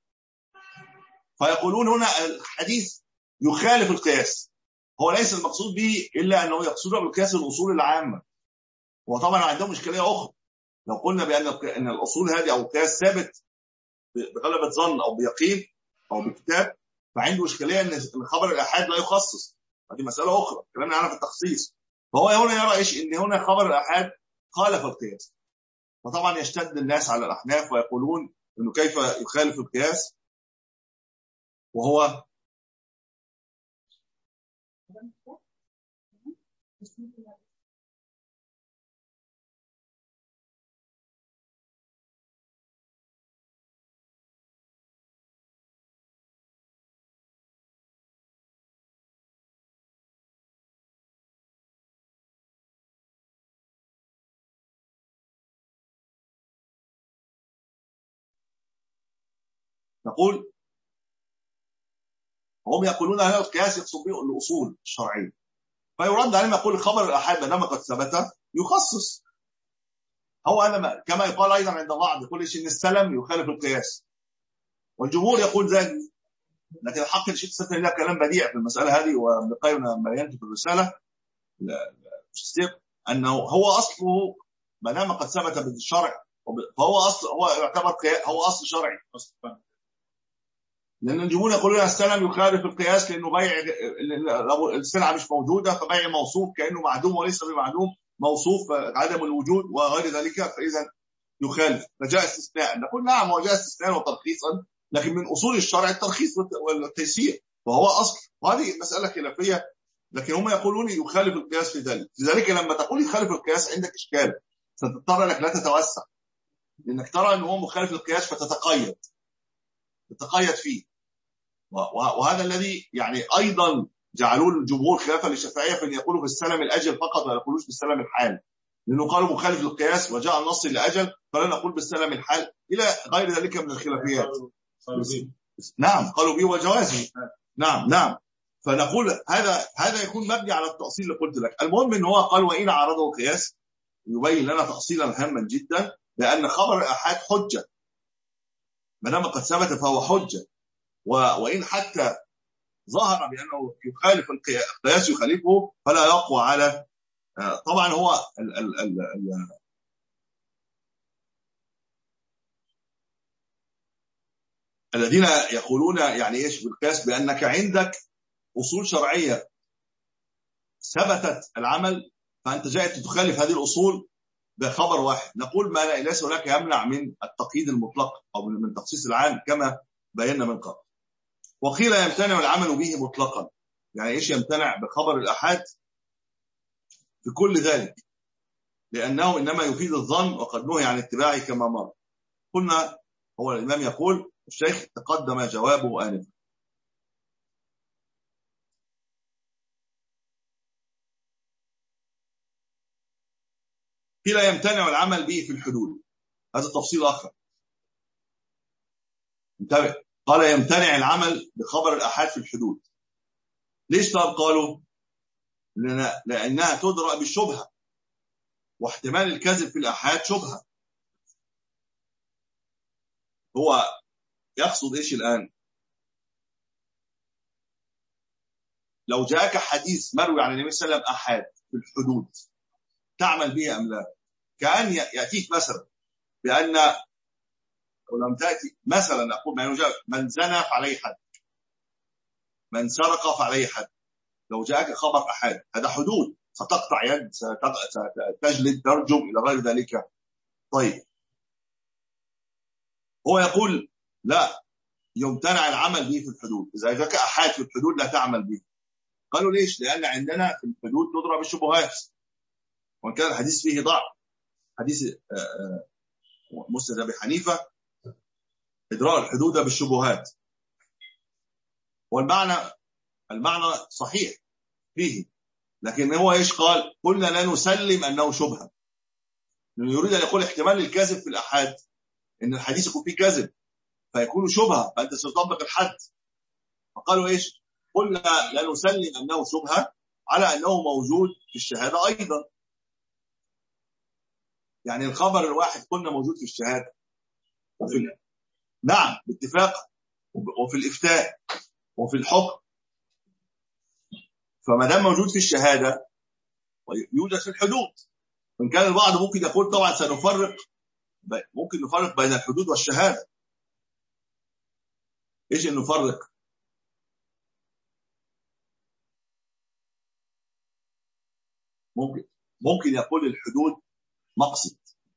فيقولون هنا الحديث يخالف القياس. هو ليس المقصود به إلا أنه يقصد بالقياس الأصول العامة. وطبعا عندهم إشكالية أخرى. لو قلنا بأن أن الأصول هذه أو القياس ثابت بغلبة ظن أو بيقين أو بكتاب، فعنده إشكالية أن خبر الأحاد لا يخصص. هذه مسألة أخرى كلامنا عنها في التخصيص. فهو هنا يرى إيش؟ إن هنا خبر الأحاد خالف القياس. فطبعا يشتد الناس على الأحناف ويقولون إنه كيف يخالف القياس وهو نقول هم يقولون هذا القياس يقصد به الأصول الشرعية. فيرد عليهم يقول خبر الأحاد ما دام قد ثبت يخصص. هو أنا كما يقال أيضا عند بعض يقول إيش؟ إن السلم يخالف القياس والجمهور يقول ذلك. لكن الحق الشيخ ستر له كلام بديع في المسألة هذه، وابن القيم لما ينتج في الرسالة أنه هو أصله ما دام قد ثبت بالشرع فهو أصل، هو يعتبر هو أصل شرعي. لأن الجمهور يقولون السلم يخالف القياس لأنه بيع السلعة مش موجودة فبيع موصوف كأنه معدوم وليس بمعدوم، موصوف عدم الوجود وغير ذلك، فإذا يخالف. فجاء استثناء. نقول نعم هو جاء استثناء وترخيصا لكن من أصول الشرع الترخيص والتيسير، وهو أصل، وهذه مسألة خلافية، لكن هم يقولون يخالف القياس في ذلك. لذلك لما تقول يخالف القياس عندك إشكال، ستضطر أنك لا تتوسع، لأنك ترى أنه هو مخالف القياس فتتقيد تتقيد فيه. وهذا الذي يعني أيضا جعلوا الجمهور خلافا للشافعية في أن يقولوا في السلم الأجل فقط ولا يقولوش بالسلم الحال، لأنه قالوا مخالف للقياس وجاء النص لأجل فلا نقول بالسلم الحال إلى غير ذلك من الخلافيات. نعم قالوا به وجوازه. نعم نعم فنقول هذا هذا يكون مبني على التأصيل اللي قلت لك. المهم ان هو قال وإن عرضه قياس، يبين لنا تأصيلا هاما جدا لأن خبر الآحاد حجة، ما دام قد ثبت فهو حجة، وإن حتى ظهر بأنه يخالف القياس يخالفه فلا يقوى على. طبعا هو ال ال ال ال الذين يقولون يعني ايش بالقياس، بأنك عندك أصول شرعية ثبتت العمل فأنت جاءت تخالف هذه الأصول بخبر واحد، نقول ما ليس هناك يمنع من التقييد المطلق أو من تخصيص العام كما بينا من قبل. وقيل يمتنع العمل به مطلقا، يعني ايش يمتنع بخبر الآحاد في كل ذلك، لأنه إنما يفيد الظن وقد نهي عن اتباعه كما مر. قلنا هو الإمام يقول الشيخ تقدم جوابه آنفا. قيل يمتنع العمل به في الحدود، هذا تفصيل آخر، انتبه. قال يمتنع العمل بخبر الآحاد في الحدود. ليش طب قالوا؟ لأنها تدرأ بالشبهة، واحتمال الكذب في الآحاد شبهة. هو يقصد إيش الآن؟ لو جاءك حديث مروي عن النبي صلى الله عليه وسلم آحاد في الحدود تعمل به أم لا؟ كأن يأتيك مثلا بأن ولم تأتي مثلا أقول ما يوجد من زنى فعليه حد، من سرق فعليه حد. لو جاءك خبر أحد هذا حدود، ستقطع يد، ستجلد، ترجم إلى غير ذلك. طيب هو يقول لا، يمتنع العمل به في الحدود. إذا جاءك أحد في الحدود لا تعمل به. قالوا ليش؟ لأن عندنا في الحدود تضرب بالشبهات، وإن كان الحديث فيه ضعف، حديث مسند أبي حنيفة إدراء الحدود بالشبهات، والمعنى المعنى صحيح فيه، لكن هو ايش قال؟ قلنا لا نسلم انه شبهه، لانه يريد ان يقول احتمال الكذب في الاحاد ان الحديث يكون فيه كذب فيكون شبهه فانت ستطبق الحد. فقالوا ايش؟ قلنا لا نسلم انه شبهه على انه موجود في الشهاده ايضا. يعني الخبر الواحد قلنا موجود في الشهاده وفي نعم باتفاق، وفي الافتاء وفي الحكم. فما دام موجود في الشهاده يوجد في الحدود. وإن كان البعض ممكن يقول طبعا سنفرق، ممكن نفرق بين الحدود والشهادة. إيش نفرق؟ ممكن ممكن يقول الحدود مقصد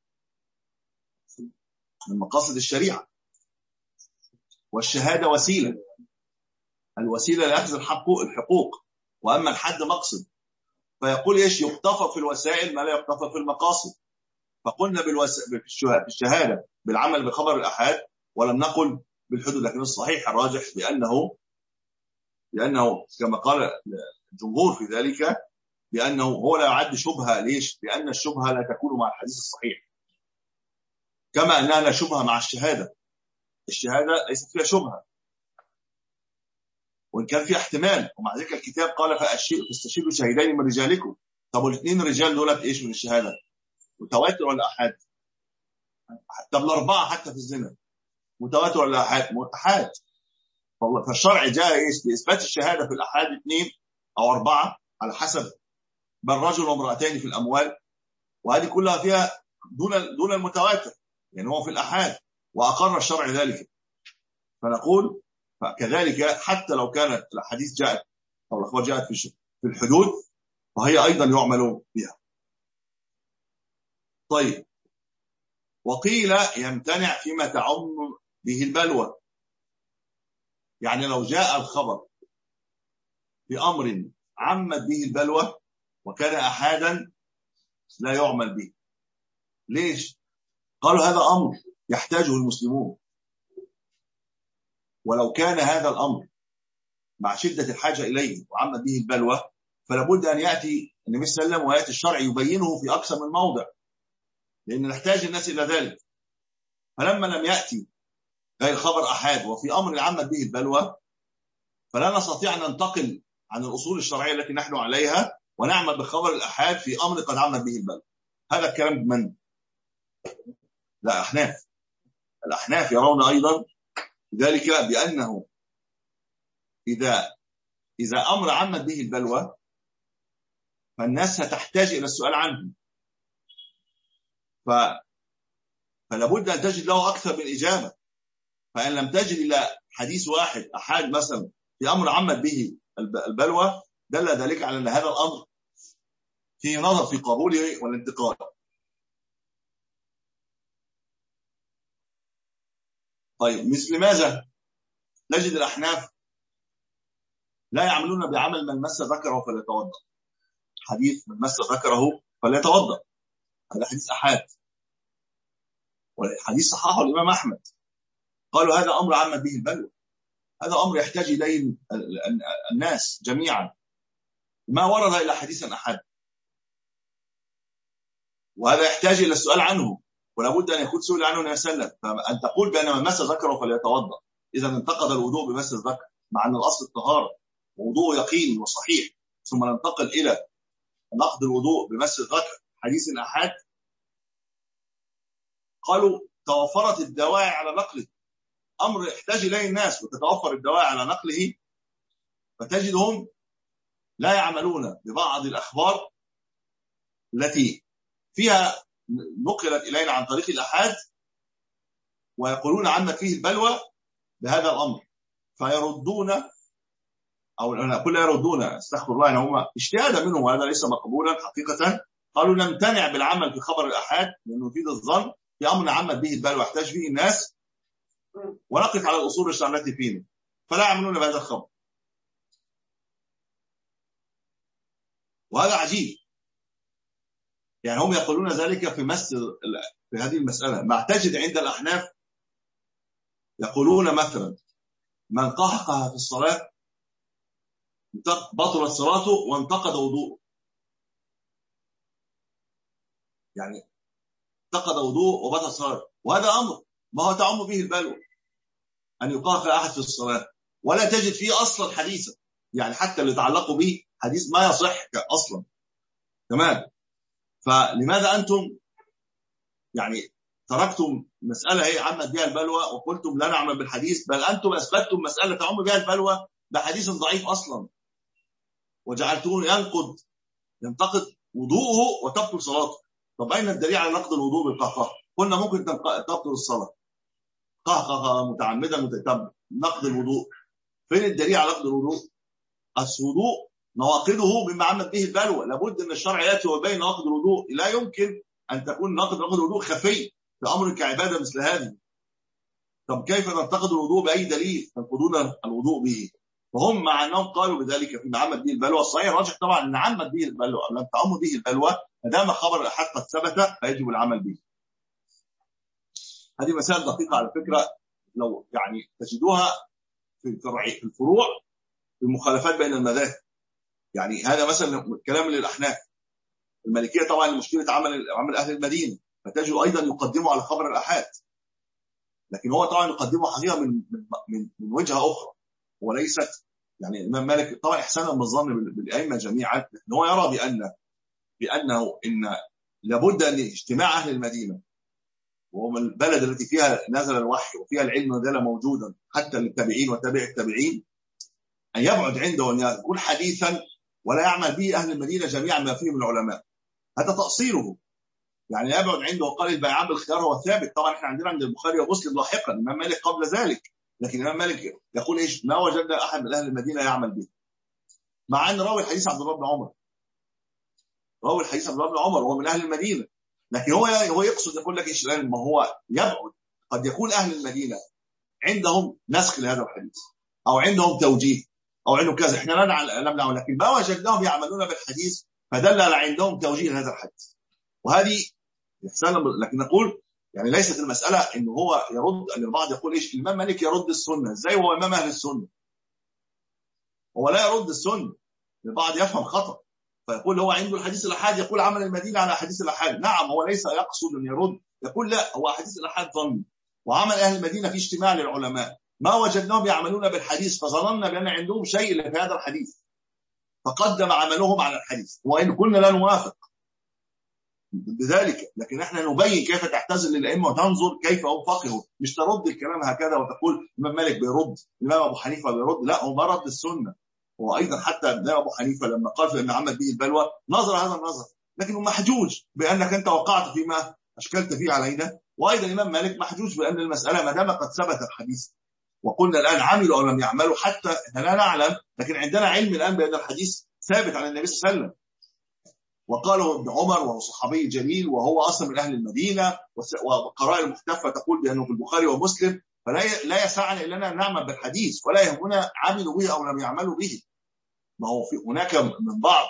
من مقاصد الشريعة، والشهادة وسيلة، الوسيلة لأخذ الحقوق، وأما الحد مقصد. فيقول إيش؟ يقتفى في الوسائل ما لا يقتفى في المقاصد. فقلنا بالوس... في الشهادة بالعمل بخبر الأحاد، ولم نقل بالحدود. لكن الصحيح الراجح بأنه لأنه كما قال الجمهور في ذلك بأنه هو لا يعد شبهة. ليش؟ لأن الشبهة لا تكون مع الحديث الصحيح، كما أنها لا شبهة مع الشهادة. الشهادة ليست فيها شبهة، وإن كان فيها احتمال. ومع ذلك الكتاب قال فاستشهدوا شهيدين من رجالكم. طب والاثنين رجال دولت إيش من الشهادة؟ متواتر ولا أحاد؟ طب الأربعة حتى في الزنا متواتر ولا أحاد؟ أحاد. فالشرع جاء إيش؟ لإثبات الشهادة في الأحاد اثنين أو أربعة على حسب، بل رجل وامرأتين في الأموال، وهذه كلها فيها دون دون المتواتر، يعني هو في الأحاد وأقر الشرع ذلك. فنقول فكذلك حتى لو كانت الحديث جاءت أو الأخبار جاءت في الحدود فهي أيضا يعمل بها. طيب وقيل يمتنع فيما تعم به البلوى، يعني لو جاء الخبر في أمر عمت به البلوى وكان أحادا لا يعمل به. ليش؟ قالوا هذا أمر يحتاجه المسلمون، ولو كان هذا الأمر مع شدة الحاجة إليه وعمت به البلوى فلابد أن يأتي النبي صلى الله عليه وسلم وآيات الشرع يبينه في أكثر من موضع، لأن نحتاج الناس إلى ذلك. فلما لم يأتي غير خبر أحاد وفي أمر عمت به البلوى فلا نستطيع أن ننتقل عن الأصول الشرعية التي نحن عليها ونعمل بخبر الأحاد في أمر قد عمت به البلوى. هذا الكلام من؟ لا، أحناف. الأحناف يرون أيضا ذلك بأنه إذا إذا أمر عمت به البلوى فالناس ستحتاج إلى السؤال عنه، ف... فلابد أن تجد له أكثر من إجابة. فإن لم تجد إلى حديث واحد أحد مثلا في أمر عمت به البلوى دل ذلك على أن هذا الأمر فيه نظر في قبوله والانتقال. طيب، مثل ماذا نجد الأحناف لا يعملون بعمل من مس ذكره فليتوضأ؟ حديث من مس ذكره فليتوضأ، هذا حديث أحاد، والحديث صححه الإمام أحمد. قالوا هذا أمر عمت به البلوى، هذا أمر يحتاج إليه الناس جميعا، ما ورد إلى حديث أحد، وهذا يحتاج إلى السؤال عنه، ولا بد أن يكون سئل عنه النبي صلى الله عليه وسلم. فأن تقول بأن من مس ذكره فليتوضأ إذا انتقد الوضوء بمس الذكر، مع أن الأصل الطهارة ووضوء يقيني وصحيح، ثم ننتقل إلى نقد الوضوء بمس الذكر حديث أحد. قالوا توفرت الدواعي على نقله، أمر يحتاج إليه الناس وتتوفر الدواعي على نقله، فتجدهم لا يعملون ببعض الأخبار التي فيها نقلت إلينا عن طريق الأحاد ويقولون عمت فيه البلوى بهذا الأمر، فيردون أو أنا كل يردون استغفر الله، هم اجتهادا منهم وهذا ليس مقبولا حقيقة. قالوا نمتنع بالعمل في خبر الأحاد لأنه يفيد الظن في أمر عمت به البلوى يحتاج فيه الناس، ونقف على الأصول الشرعية التي فينا، فلا يعملون بهذا الخبر. وهذا عجيب، يعني هم يقولون ذلك في مس في هذه المسألة. مع تجد عند الأحناف يقولون مثلا من قهقه في الصلاة بطلت صلاته وانتقد وضوءه، يعني انتقد وضوء وبطل صلاته، وهذا أمر ما هو تعم به البلوى أن يقهقه أحد في الصلاة، ولا تجد فيه أصلا حديثا، يعني حتى اللي تعلقوا به حديث ما يصح أصلا. تمام. فلماذا أنتم يعني تركتم مسألة هي عمت بها البلوى وقلتم لا نعمل بالحديث، بل أنتم أثبتتم مسألة تعم بها البلوى بحديث ضعيف أصلا، وجعلتون ينقض ينتقد وضوءه وتبطل صلاته. طب أين الدليل على نقض الوضوء بالقهقه؟ قلنا ممكن تبطل الصلاة قهقه متعمدا متتبع، نقض الوضوء فين الدليل على نقض الوضوء؟ الوضوء نواقضه مما عمت به البلوى، لابد ان الشرع ياتي ويبين نواقض الوضوء، لا يمكن ان تكون ناقض نواقض الوضوء خفي في امر كعباده مثل هذه. طب كيف ننتقد الوضوء باي دليل تنقضون الوضوء به؟ وهم مع انهم قالوا بذلك فيما عمت به البلوى. الصحيح الراجح طبعا ان عمت به البلوى لم تعم به البلوى، ما دام خبر الاحاد قد ثبت فيجب العمل به. هذه مسائل دقيقه على فكره، لو يعني تجدوها في الفروع في المخالفات بين المذاهب. يعني هذا مثلا كلام للأحناف. المالكية طبعا مشكلة عمل عمل أهل المدينة، فتجد أيضا يقدموا على خبر الأحاد، لكن هو طبعا يقدمه حقيقة من من من وجهة أخرى، وليست يعني الإمام مالك طبعا إحسانا بالظن بالأئمة جميعا، لكن هو يرى بأن بأنه إن لابد أن اجتماع أهل المدينة وهم البلد التي فيها نزل الوحي وفيها العلم نزل موجودا حتى للتابعين وتابع التابعين، أن يبعد عنده وأن يكون حديثا ولا يعمل به أهل المدينة جميعا ما فيه من العلماء. هذا تقصيره، يعني يبعد عنده وقال البيعان بالخيار هو ثابت. طبعا احنا عندنا عند البخاري ومسلم لاحقا، الإمام مالك قبل ذلك، لكن الإمام مالك يقول إيش؟ ما وجدنا أحد من أهل المدينة يعمل به، مع أن راوي الحديث عبد الله بن عمر، راوي الحديث عبد الله بن عمر وهو من أهل المدينة، لكن هو هو يقصد يقول لك إيش؟ لأن ما هو يبعد، قد يكون أهل المدينة عندهم نسخ لهذا الحديث، او عندهم توجيه او عندهم كذا، احنا لا نعلم، لكن ما وجدناهم يعملون بالحديث فدل على عندهم توجيه لهذا الحديث. وهذه لكن نقول يعني ليست المساله انه هو يرد، ان البعض يقول ايش الامام مالك يرد السنه، ازاي هو امام اهل السنه؟ هو لا يرد السنه، البعض يفهم خطا فيقول هو عنده الحديث الاحاد، يقول عمل المدينه على حديث الاحاد. نعم، هو ليس يقصد ان يرد، يقول لا، هو حديث الاحاد ظني، وعمل اهل المدينه في اجتماع للعلماء ما وجدناهم يعملون بالحديث فظننا بان عندهم شيء في هذا الحديث فقدم عملهم على الحديث، وان كنا لا نوافق بذلك، لكن احنا نبين كيف تعتزل الائمه وتنظر كيف هم فقهوا، مش ترد الكلام هكذا وتقول الامام مالك بيرد، الامام ابو حنيفه بيرد، لا، هو ما رد السنه. وايضا حتى الامام ابو حنيفه لما قال في ان عمل به البلوى نظر هذا النظر، لكنه محجوج بانك انت وقعت فيما اشكلت فيه علينا. وايضا الامام مالك محجوج بان المساله ما دام قد ثبت الحديث وقلنا الان عملوا او لم يعملوا حتى احنا لا نعلم، لكن عندنا علم الان بان الحديث ثابت عن النبي صلى الله عليه وسلم. وقاله ابن عمر وهو صحابي جليل وهو اصلا من اهل المدينه، وقراء المحتفى تقول بانه في البخاري ومسلم، فلا لا يسعنا الا ان نعمل بالحديث ولا يهمنا عملوا به او لم يعملوا به. ما هو في هناك من بعض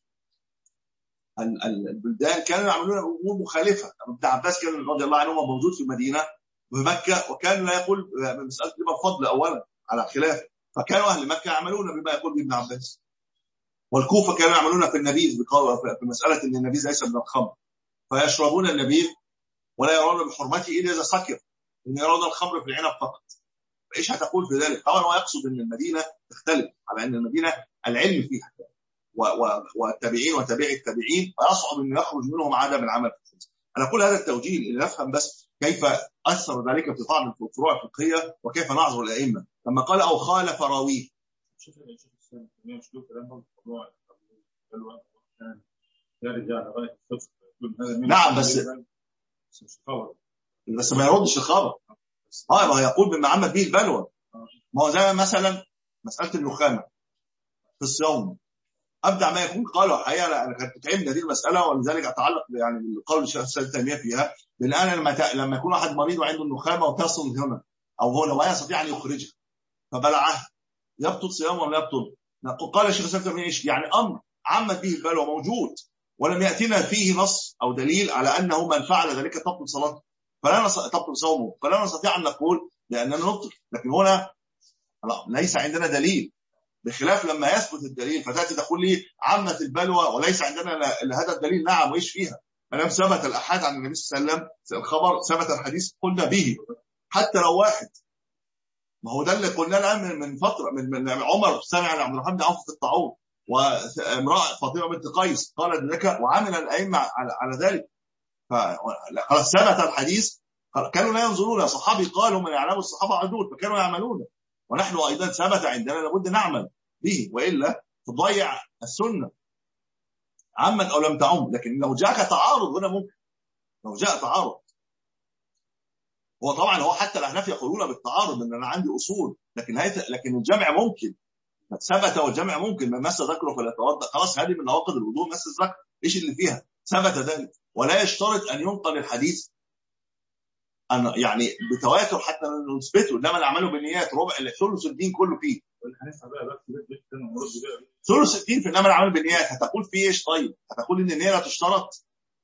البلدان كانوا يعملون امور مخالفه. ابن عباس كان رضي الله عنه موجود في المدينه بمكه، وكان لا يقول مساله الفضل اولا على خلاف، فكانوا اهل مكه يعملون بما يقول ابن عباس. والكوفه كانوا يعملون في النبيذ في مساله ان النبيذ ليس من الخمر، فيشربون النبيذ ولا يرون بحرمته الا اذا سكر، ان يرون الخمر في العنب فقط. فايش هتقول في ذلك؟ طبعا هو يقصد ان المدينه تختلف، على ان المدينه العلم فيها والتابعين وتابعي التابعين، فيصعب ان يخرج منهم عدم العمل في الحديث. انا اقول هذا التوجيه لنفهم بس كيف اثر ذلك في طعن الفروع الفقهيه وكيف نعذر الائمه لما قال او خالف راويه. نعم، بس بس ما يردش الخبر. اه ما يقول بما عمل به البلوى. ما هو زي مثلا مساله النخامه في الصيام، ابدع ما يكون قالوا حقيقه انا كانت تتعبني هذه المساله، ولذلك اتعلق يعني بالقول الشيخ السيد تيميه فيها، بان انا لما لما يكون واحد مريض وعنده النخامه وتصل هنا او هنا ولا يستطيع ان يخرجها فبلعها، يبطل صيامه ولا يبطل؟ قال الشيخ السيد تيميه ايش؟ يعني امر عمت به البلوى موجود ولم ياتينا فيه نص او دليل على انه من فعل ذلك تبطل صلاته فلا نستطيع تبطل صومه، فلا نستطيع ان نقول لاننا نبطل. لكن هنا ليس عندنا دليل، بخلاف لما يثبت الدليل فتاتي تقول لي عمت البلوى وليس عندنا هذا الدليل. نعم، وايش فيها؟ ما دام ثبت الاحاد عن النبي صلى الله عليه وسلم، الخبر ثبت الحديث قلنا به حتى لو واحد. ما هو ده اللي قلنا الان من فتره، من, من عمر سمع عن عبد الرحمن بن عوف في الطاعون، وامراه فاطمه بنت قيس قالت ذلك، وعمل الائمه على, على ذلك. فخلاص ثبت الحديث، كانوا لا ينظرون. صحابي قالوا من يعلم الصحابه عدول فكانوا يعملون، ونحن ايضا ثبت عندنا لابد نعمل به، والا تضيع السنه عمت او لم تعم. لكن لو جاءك تعارض هنا ممكن، لو جاء تعارض، هو طبعا هو حتى الاحناف يقولون بالتعارض ان انا عندي اصول، لكن لكن الجمع ممكن، ثبت والجمع ممكن. من مس ذكره فليتوضا، خلاص هذه من نواقض الوضوء مس الذكر، ايش اللي فيها؟ ثبت ذلك. ولا يشترط ان ينقل الحديث أن يعني بتواتر حتى نثبته، انما الاعمال بالنيات ربع ثلث الدين كله فيه. ثلث الدين في انما الاعمال بالنيات، هتقول فيه ايش؟ طيب هتقول ان النيه لا تشترط.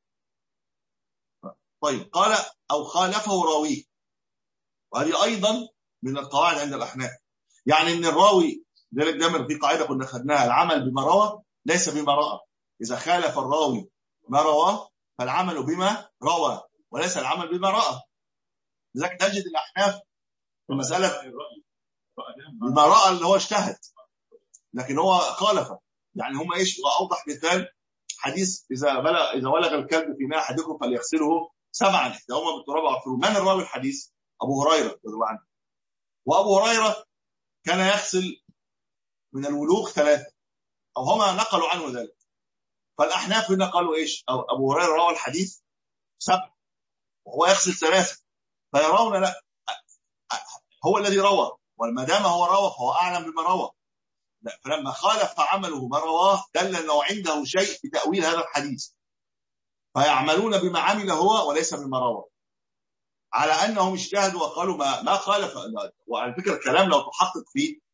طيب قال او خالفه راويه، وهذه ايضا من القواعد عند الاحناف، يعني ان الراوي ذلك دايما في قاعده كنا خدناها، العمل بما روى ليس بما راى. اذا خالف الراوي ما رواه فالعمل بما روى وليس العمل بما راى. لذلك تجد الاحناف في مساله بما راى اللي هو اجتهد، لكن هو خالف. يعني هم ايش؟ اوضح مثال حديث اذا بلغ اذا ولغ الكلب في ماء احدكم فليغسله سبعا احداهما بالتراب وعفره. من الراوي الحديث؟ ابو هريره رضي الله عنه. وابو هريره كان يغسل من الولوغ ثلاثه، او هما نقلوا عنه ذلك. فالاحناف هنا قالوا ايش؟ أو ابو هريره روى الحديث سبع وهو يغسل ثلاثه، فيرون لا هو الذي روى، وما دام هو روى فهو اعلم بما روى. لا، فلما خالف عمله ما رواه دل انه عنده شيء في تاويل هذا الحديث، فيعملون بما عمل هو وليس بما روى، على انهم اجتهدوا وقالوا ما ما خالف. وعلى فكره الكلام لو تحقق فيه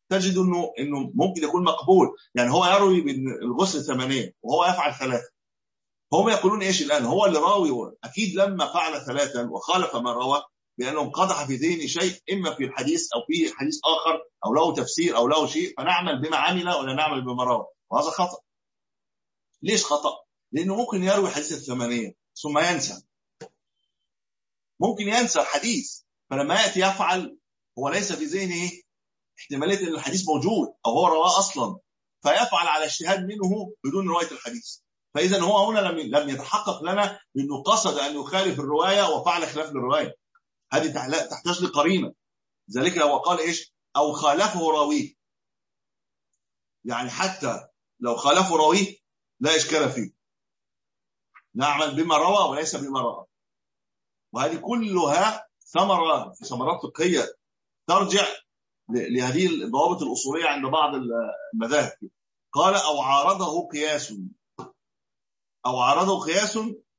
تجد انه انه ممكن يكون مقبول. يعني هو يروي بالغسل ثمانيه وهو يفعل ثلاثه، هم يقولون ايش الان؟ هو اللي راوي اكيد لما فعل ثلاثا وخالف ما روى بانه انقضح في ذهني شيء، اما في الحديث او في حديث اخر او له تفسير او له شيء، فنعمل بما عمل ولا نعمل بما روى، وهذا خطا. ليش خطا؟ لانه ممكن يروي حديث الثمانيه ثم ينسى، ممكن ينسى الحديث، فلما ياتي يفعل هو ليس في ذهنه احتماليه ان الحديث موجود او هو رواه اصلا، فيفعل على اجتهاد منه بدون روايه الحديث. فاذا هو هنا لم لم يتحقق لنا انه قصد ان يخالف الروايه وفعل خلاف الروايه، هذه تحتاج لقرينه. ذلك هو قال ايش؟ او خالفه راويه، يعني حتى لو خالفه راويه لا اشكال فيه، نعمل بما روى وليس بما راى. وهذه كلها ثمره في ثمرات فقهيه ترجع لهذه الضوابط الاصوليه عند بعض المذاهب. قال او عارضه قياس، او عارضه قياس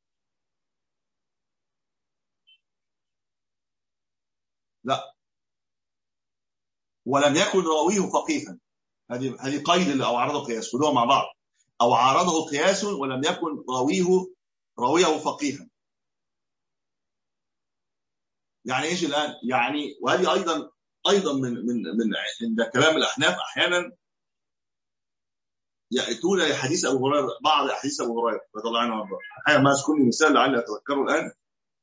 لا ولم يكن راويه فقيها، هذه هذه قيد اللي او عارضه قياس كلهم مع بعض. او عارضه قياس ولم يكن راويه راويه فقيها، يعني ايش الان؟ يعني وهذه ايضا ايضا من من من عند كلام الاحناف احيانا ياتون لحديث ابو هريره، بعض احاديث ابو هريره رضي الله عنه وارضاه. احيانا ما اذكر مثال لعلي اتذكره الان.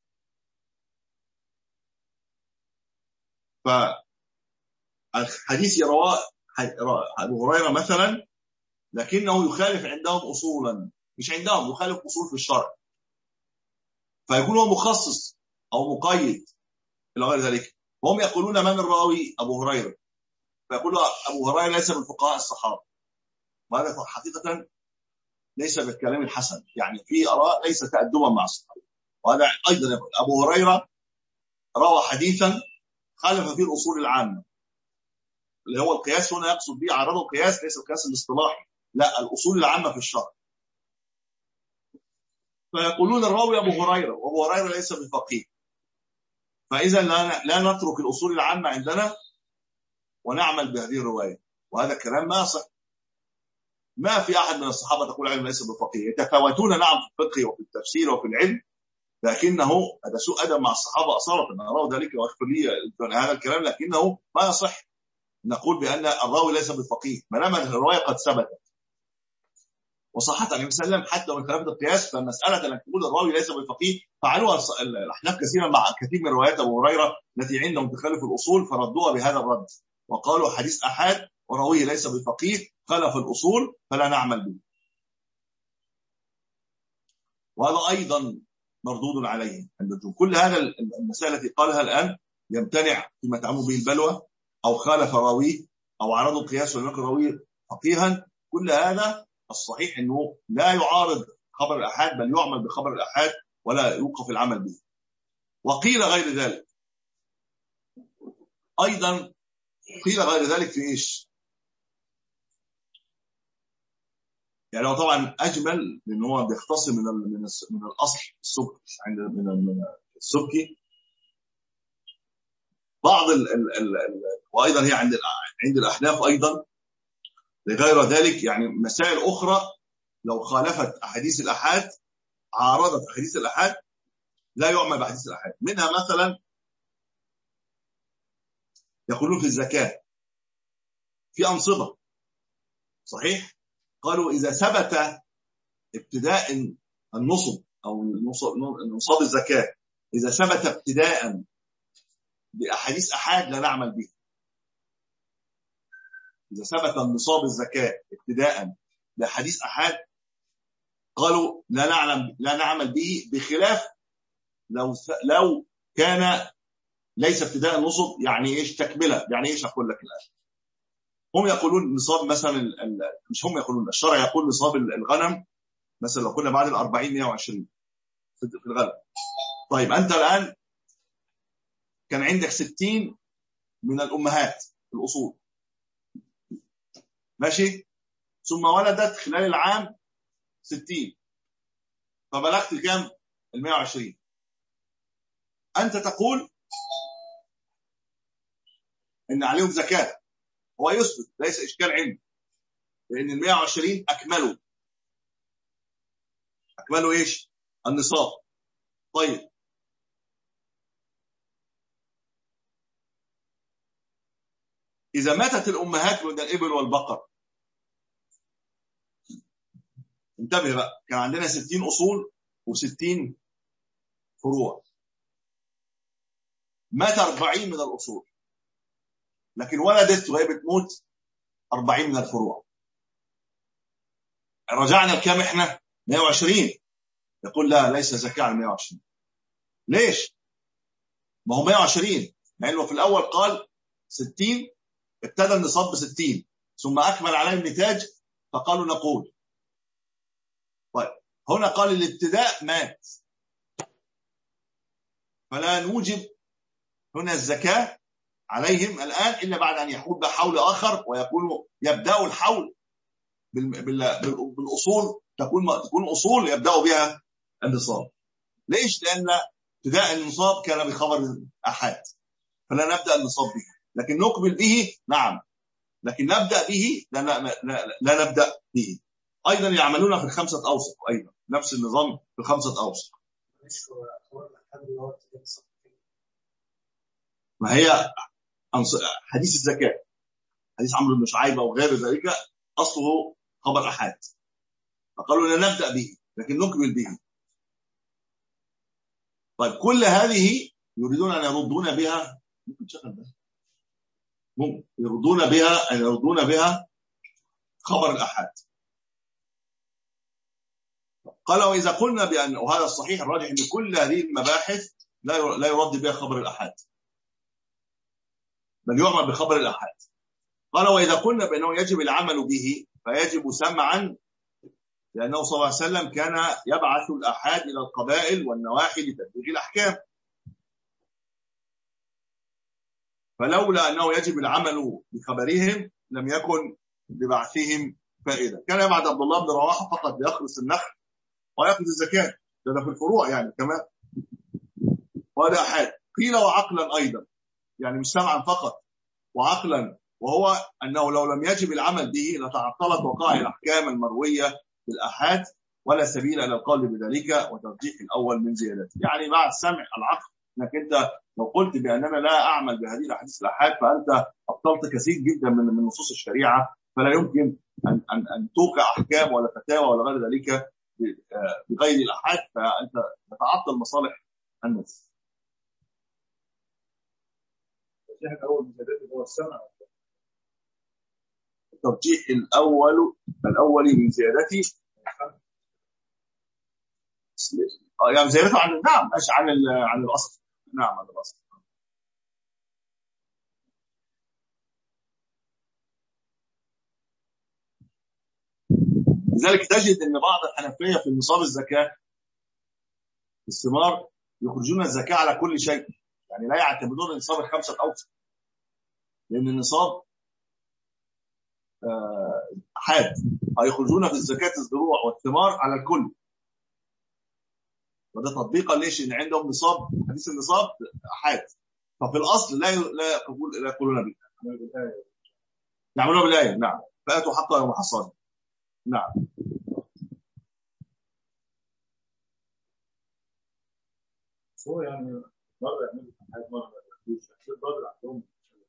فالحديث رواه ابو هريره مثلا، لكنه يخالف عندهم اصولا، مش عندهم، يخالف اصول في الشرع، فيكون هو مخصص او مقيد الى غير ذلك. وهم يقولون من الراوي؟ ابو هريره، فيقول ابو هريره ليس من فقهاء الصحابه، وهذا حقيقه ليس بالكلام الحسن، يعني في اراء ليس تادبا مع الصحابه. وهذا ايضا يقول ابو هريره روى حديثا خالف فيه الاصول العامه، اللي هو القياس هنا يقصد به عرضه القياس، ليس القياس الاصطلاحي، لا الاصول العامه في الشرع. فيقولون الراوي ابو هريره، وابو هريره ليس بفقيه، فاذا لا لا نترك الاصول العامه عندنا ونعمل بهذه الروايه. وهذا كلام ما صح. ما في احد من الصحابه تقول عنه ليس بفقيه، يتفاوتون نعم في الفقه وفي التفسير وفي العلم، لكنه هذا سوء ادب مع الصحابه اصاله، ان اروا ذلك واغفر لي هذا الكلام، لكنه ما يصح نقول بان الراوي ليس بفقيه ما دام الروايه قد ثبتت وصحت عن النبي صلى الله عليه وسلم حتى وان خالفت القياس. فالمساله انك تقول الراوي ليس بفقيه فعلوها الاحناف كثيرا مع كثير من روايات ابو هريره التي عندهم تخالف الاصول، فردوها بهذا الرد وقالوا حديث احاد وراويه ليس بفقيه خالف الاصول فلا نعمل به. وهذا ايضا مردود عليهم عند الجمهور. كل هذا المسائل التي قالها الان يمتنع فيما تعم به البلوى، او خالف راويه، او عرضوا قياس ولم يكن راويه فقيها، كل هذا الصحيح انه لا يعارض خبر الاحاد، بل يعمل بخبر الاحاد ولا يوقف العمل به. وقيل غير ذلك ايضا، قيل غير ذلك في ايش؟ يعني هو طبعا اجمل لان هو بيختصر من من من الاصل السبكي عند من السبكي بعض ال ال ال ال وايضا هي عند عند الاحناف ايضا لغير ذلك، يعني مسائل اخرى لو خالفت احاديث الاحاد، عارضت احاديث الاحاد، لا يعمل باحاديث الاحاد. منها مثلا يقولون في الزكاه في انصبه صحيح، قالوا اذا ثبت ابتداء النصب او نصاب الزكاه، اذا ثبت ابتداء باحاديث احاد لا نعمل به. اذا ثبت نصاب الزكاه ابتداء باحاديث احاد قالوا لا نعلم لا نعمل به، بخلاف لو لو كان ليس ابتداء النصب، يعني ايش تكمله، يعني ايش اقول لك الان. هم يقولون نصاب مثلا، مش هم يقولون، الشرع يقول نصاب الغنم مثلا لو كنا بعد الأربعين مئة وعشرين في الغنم. طيب انت الان كان عندك ستين من الامهات الاصول ماشي، ثم ولدت خلال العام ستين، فبلغت كام؟ ال مئة وعشرين. انت تقول ان عليهم زكاه، هو يثبت ليس اشكال علمي، لان ال مئة وعشرين اكملوا اكملوا ايش؟ النصاب. طيب اذا ماتت الامهات من الابل والبقر، انتبه بقى، كان عندنا ستين اصول وستين فروع، مات أربعين من الاصول، لكن ولدت وهي بتموت أربعين من الفروع. رجعنا لكام احنا؟ مئة وعشرين. يقول لا، ليس زكاة على مئة وعشرين. ليش؟ ما هو مئة وعشرين، مع انه في الاول قال ستين، ابتدى النصاب ب ستين ثم اكمل عليه النتاج فقالوا نقول. طيب هنا قال الابتداء مات، فلا نوجب هنا الزكاة عليهم الآن إلا بعد أن يحول بحول آخر ويكونوا يبدأوا الحول بالأصول، تكون تكون أصول يبدأوا بها النصاب. ليش؟ لأن ابتداء النصاب كان بخبر أحد، فلا نبدأ النصاب به، لكن نقبل به نعم، لكن نبدأ به لا, لا, لا, لا نبدأ به. أيضا يعملون في الخمسة أوسق، أيضا نفس النظام في الخمسة أوسق. ما هي حديث الزكاة، حديث عمرو بن شعيبة وغير ذلك أصله خبر أحد، فقالوا لا نبدأ به لكن نكمل به. طيب كل هذه يريدون أن يردون بها، ممكن يردون بها أن يردون بها خبر الأحد. قال وإذا قلنا بأن، وهذا الصحيح الراجح، أن كل هذه المباحث لا يرد بها خبر الأحد بل يعمل بخبر الأحد. قال وإذا قلنا بأنه يجب العمل به فيجب سمعا، لأنه صلى الله عليه وسلم كان يبعث الأحاد إلى القبائل والنواحي لتبليغ الأحكام، فلولا أنه يجب العمل بخبرهم لم يكن لبعثهم فائدة. كان يبعث عبد الله بن رواحة فقط ليخلص النخل ويأخذ الزكاة، ده في الفروع يعني كمان، وهذا أحاد. قيل وعقلا أيضا، يعني مش سمعا فقط، وعقلا، وهو أنه لو لم يجب العمل به لتعطلت وقائع الأحكام المروية بالأحاد ولا سبيل إلى القول بذلك وترجيح الأول من زيادته. يعني بعد سمع العقل، انك انت لو قلت بأننا لا أعمل بهذه الأحاديث الأحاد فأنت أبطلت كثير جدا من من نصوص الشريعة، فلا يمكن أن أن أن توقع أحكام ولا فتاوى ولا غير ذلك بغير الأحاد، فأنت تتعطل مصالح الناس. الترجيح الأول من زيادته هو السمع. الترجيح الأول الأول من زيادته اه يعني زيادته عن نعم ماشي عن عن الأصل، نعم عن الأصل. لذلك تجد أن بعض الحنفية في نصاب الزكاة في الثمار يخرجون الزكاة على كل شيء، يعني لا يعتمدون النصاب الخمسة أوسق، لأن النصاب حاد، هيخرجون في الزكاة الزروع والثمار على الكل، وده تطبيقا ليش ان عندهم نصاب، حديث النصاب حاد، ففي الاصل لا لا يقول لا يقولون به، يعملون بالايه. نعم، فاتوا حقا يوم حصاده. نعم. هو يعني مره يعملوا حاجه مره ما يعملوش، الراجل عندهم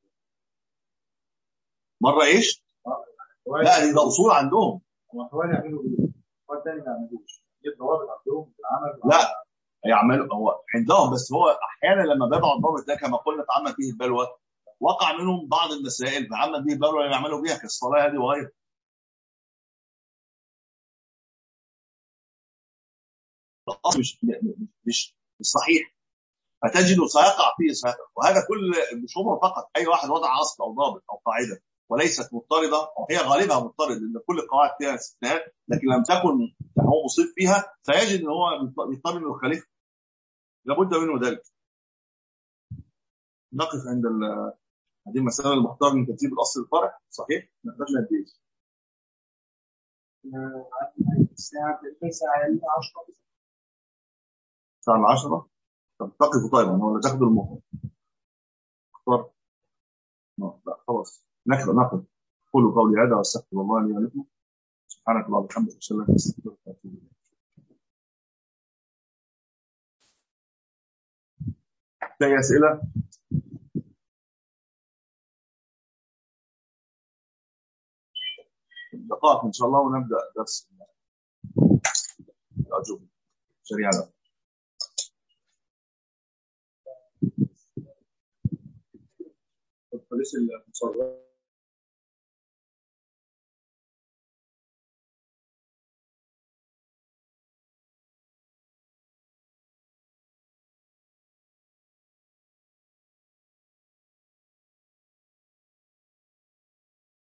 مره ايش؟ لا دي ده اصول عندهم، هم حوالي يعملوا ايه؟ حوالي تاني ما يعملوش، دي الضوابط عندهم في العمل. لا يعملوا هو عندهم، بس هو احيانا لما بيضعوا الضابط ده كما قلنا تعمد به البلوى، وقع منهم بعض المسائل تعمد به البلوى اللي يعملوا بها كالصلاه هذه وغيرها. الاصل مش مش مش صحيح، فتجده سيقع فيه سيقع. وهذا كل مش هو فقط، اي واحد وضع اصل او ضابط او قاعده وليست مضطرده، وهي غالبها مضطرد لان كل القواعد فيها استثناءات، لكن لم تكن هو مصيب فيها سيجد ان هو يضطر انه يخالفها، لابد منه ذلك. نقف عند هذه المساله المختار من ترتيب الاصل الفرع صحيح. نحتاجنا قد ايه؟ الساعه الساعه عشرة الساعه عشرة. طب تقف طيب ولا تاخذوا المخ؟ اختار. لا خلاص. نقل نقل قولوا قولي هذا واستغفر الله لي ولكم. سبحانك اللهم وبحمدك اشهد ان لا اله الا انت استغفرك واتوب اليك. في اسئله؟ دقائق ان شاء الله ونبدا درس الأجوبة سريعا. البوليس المصرح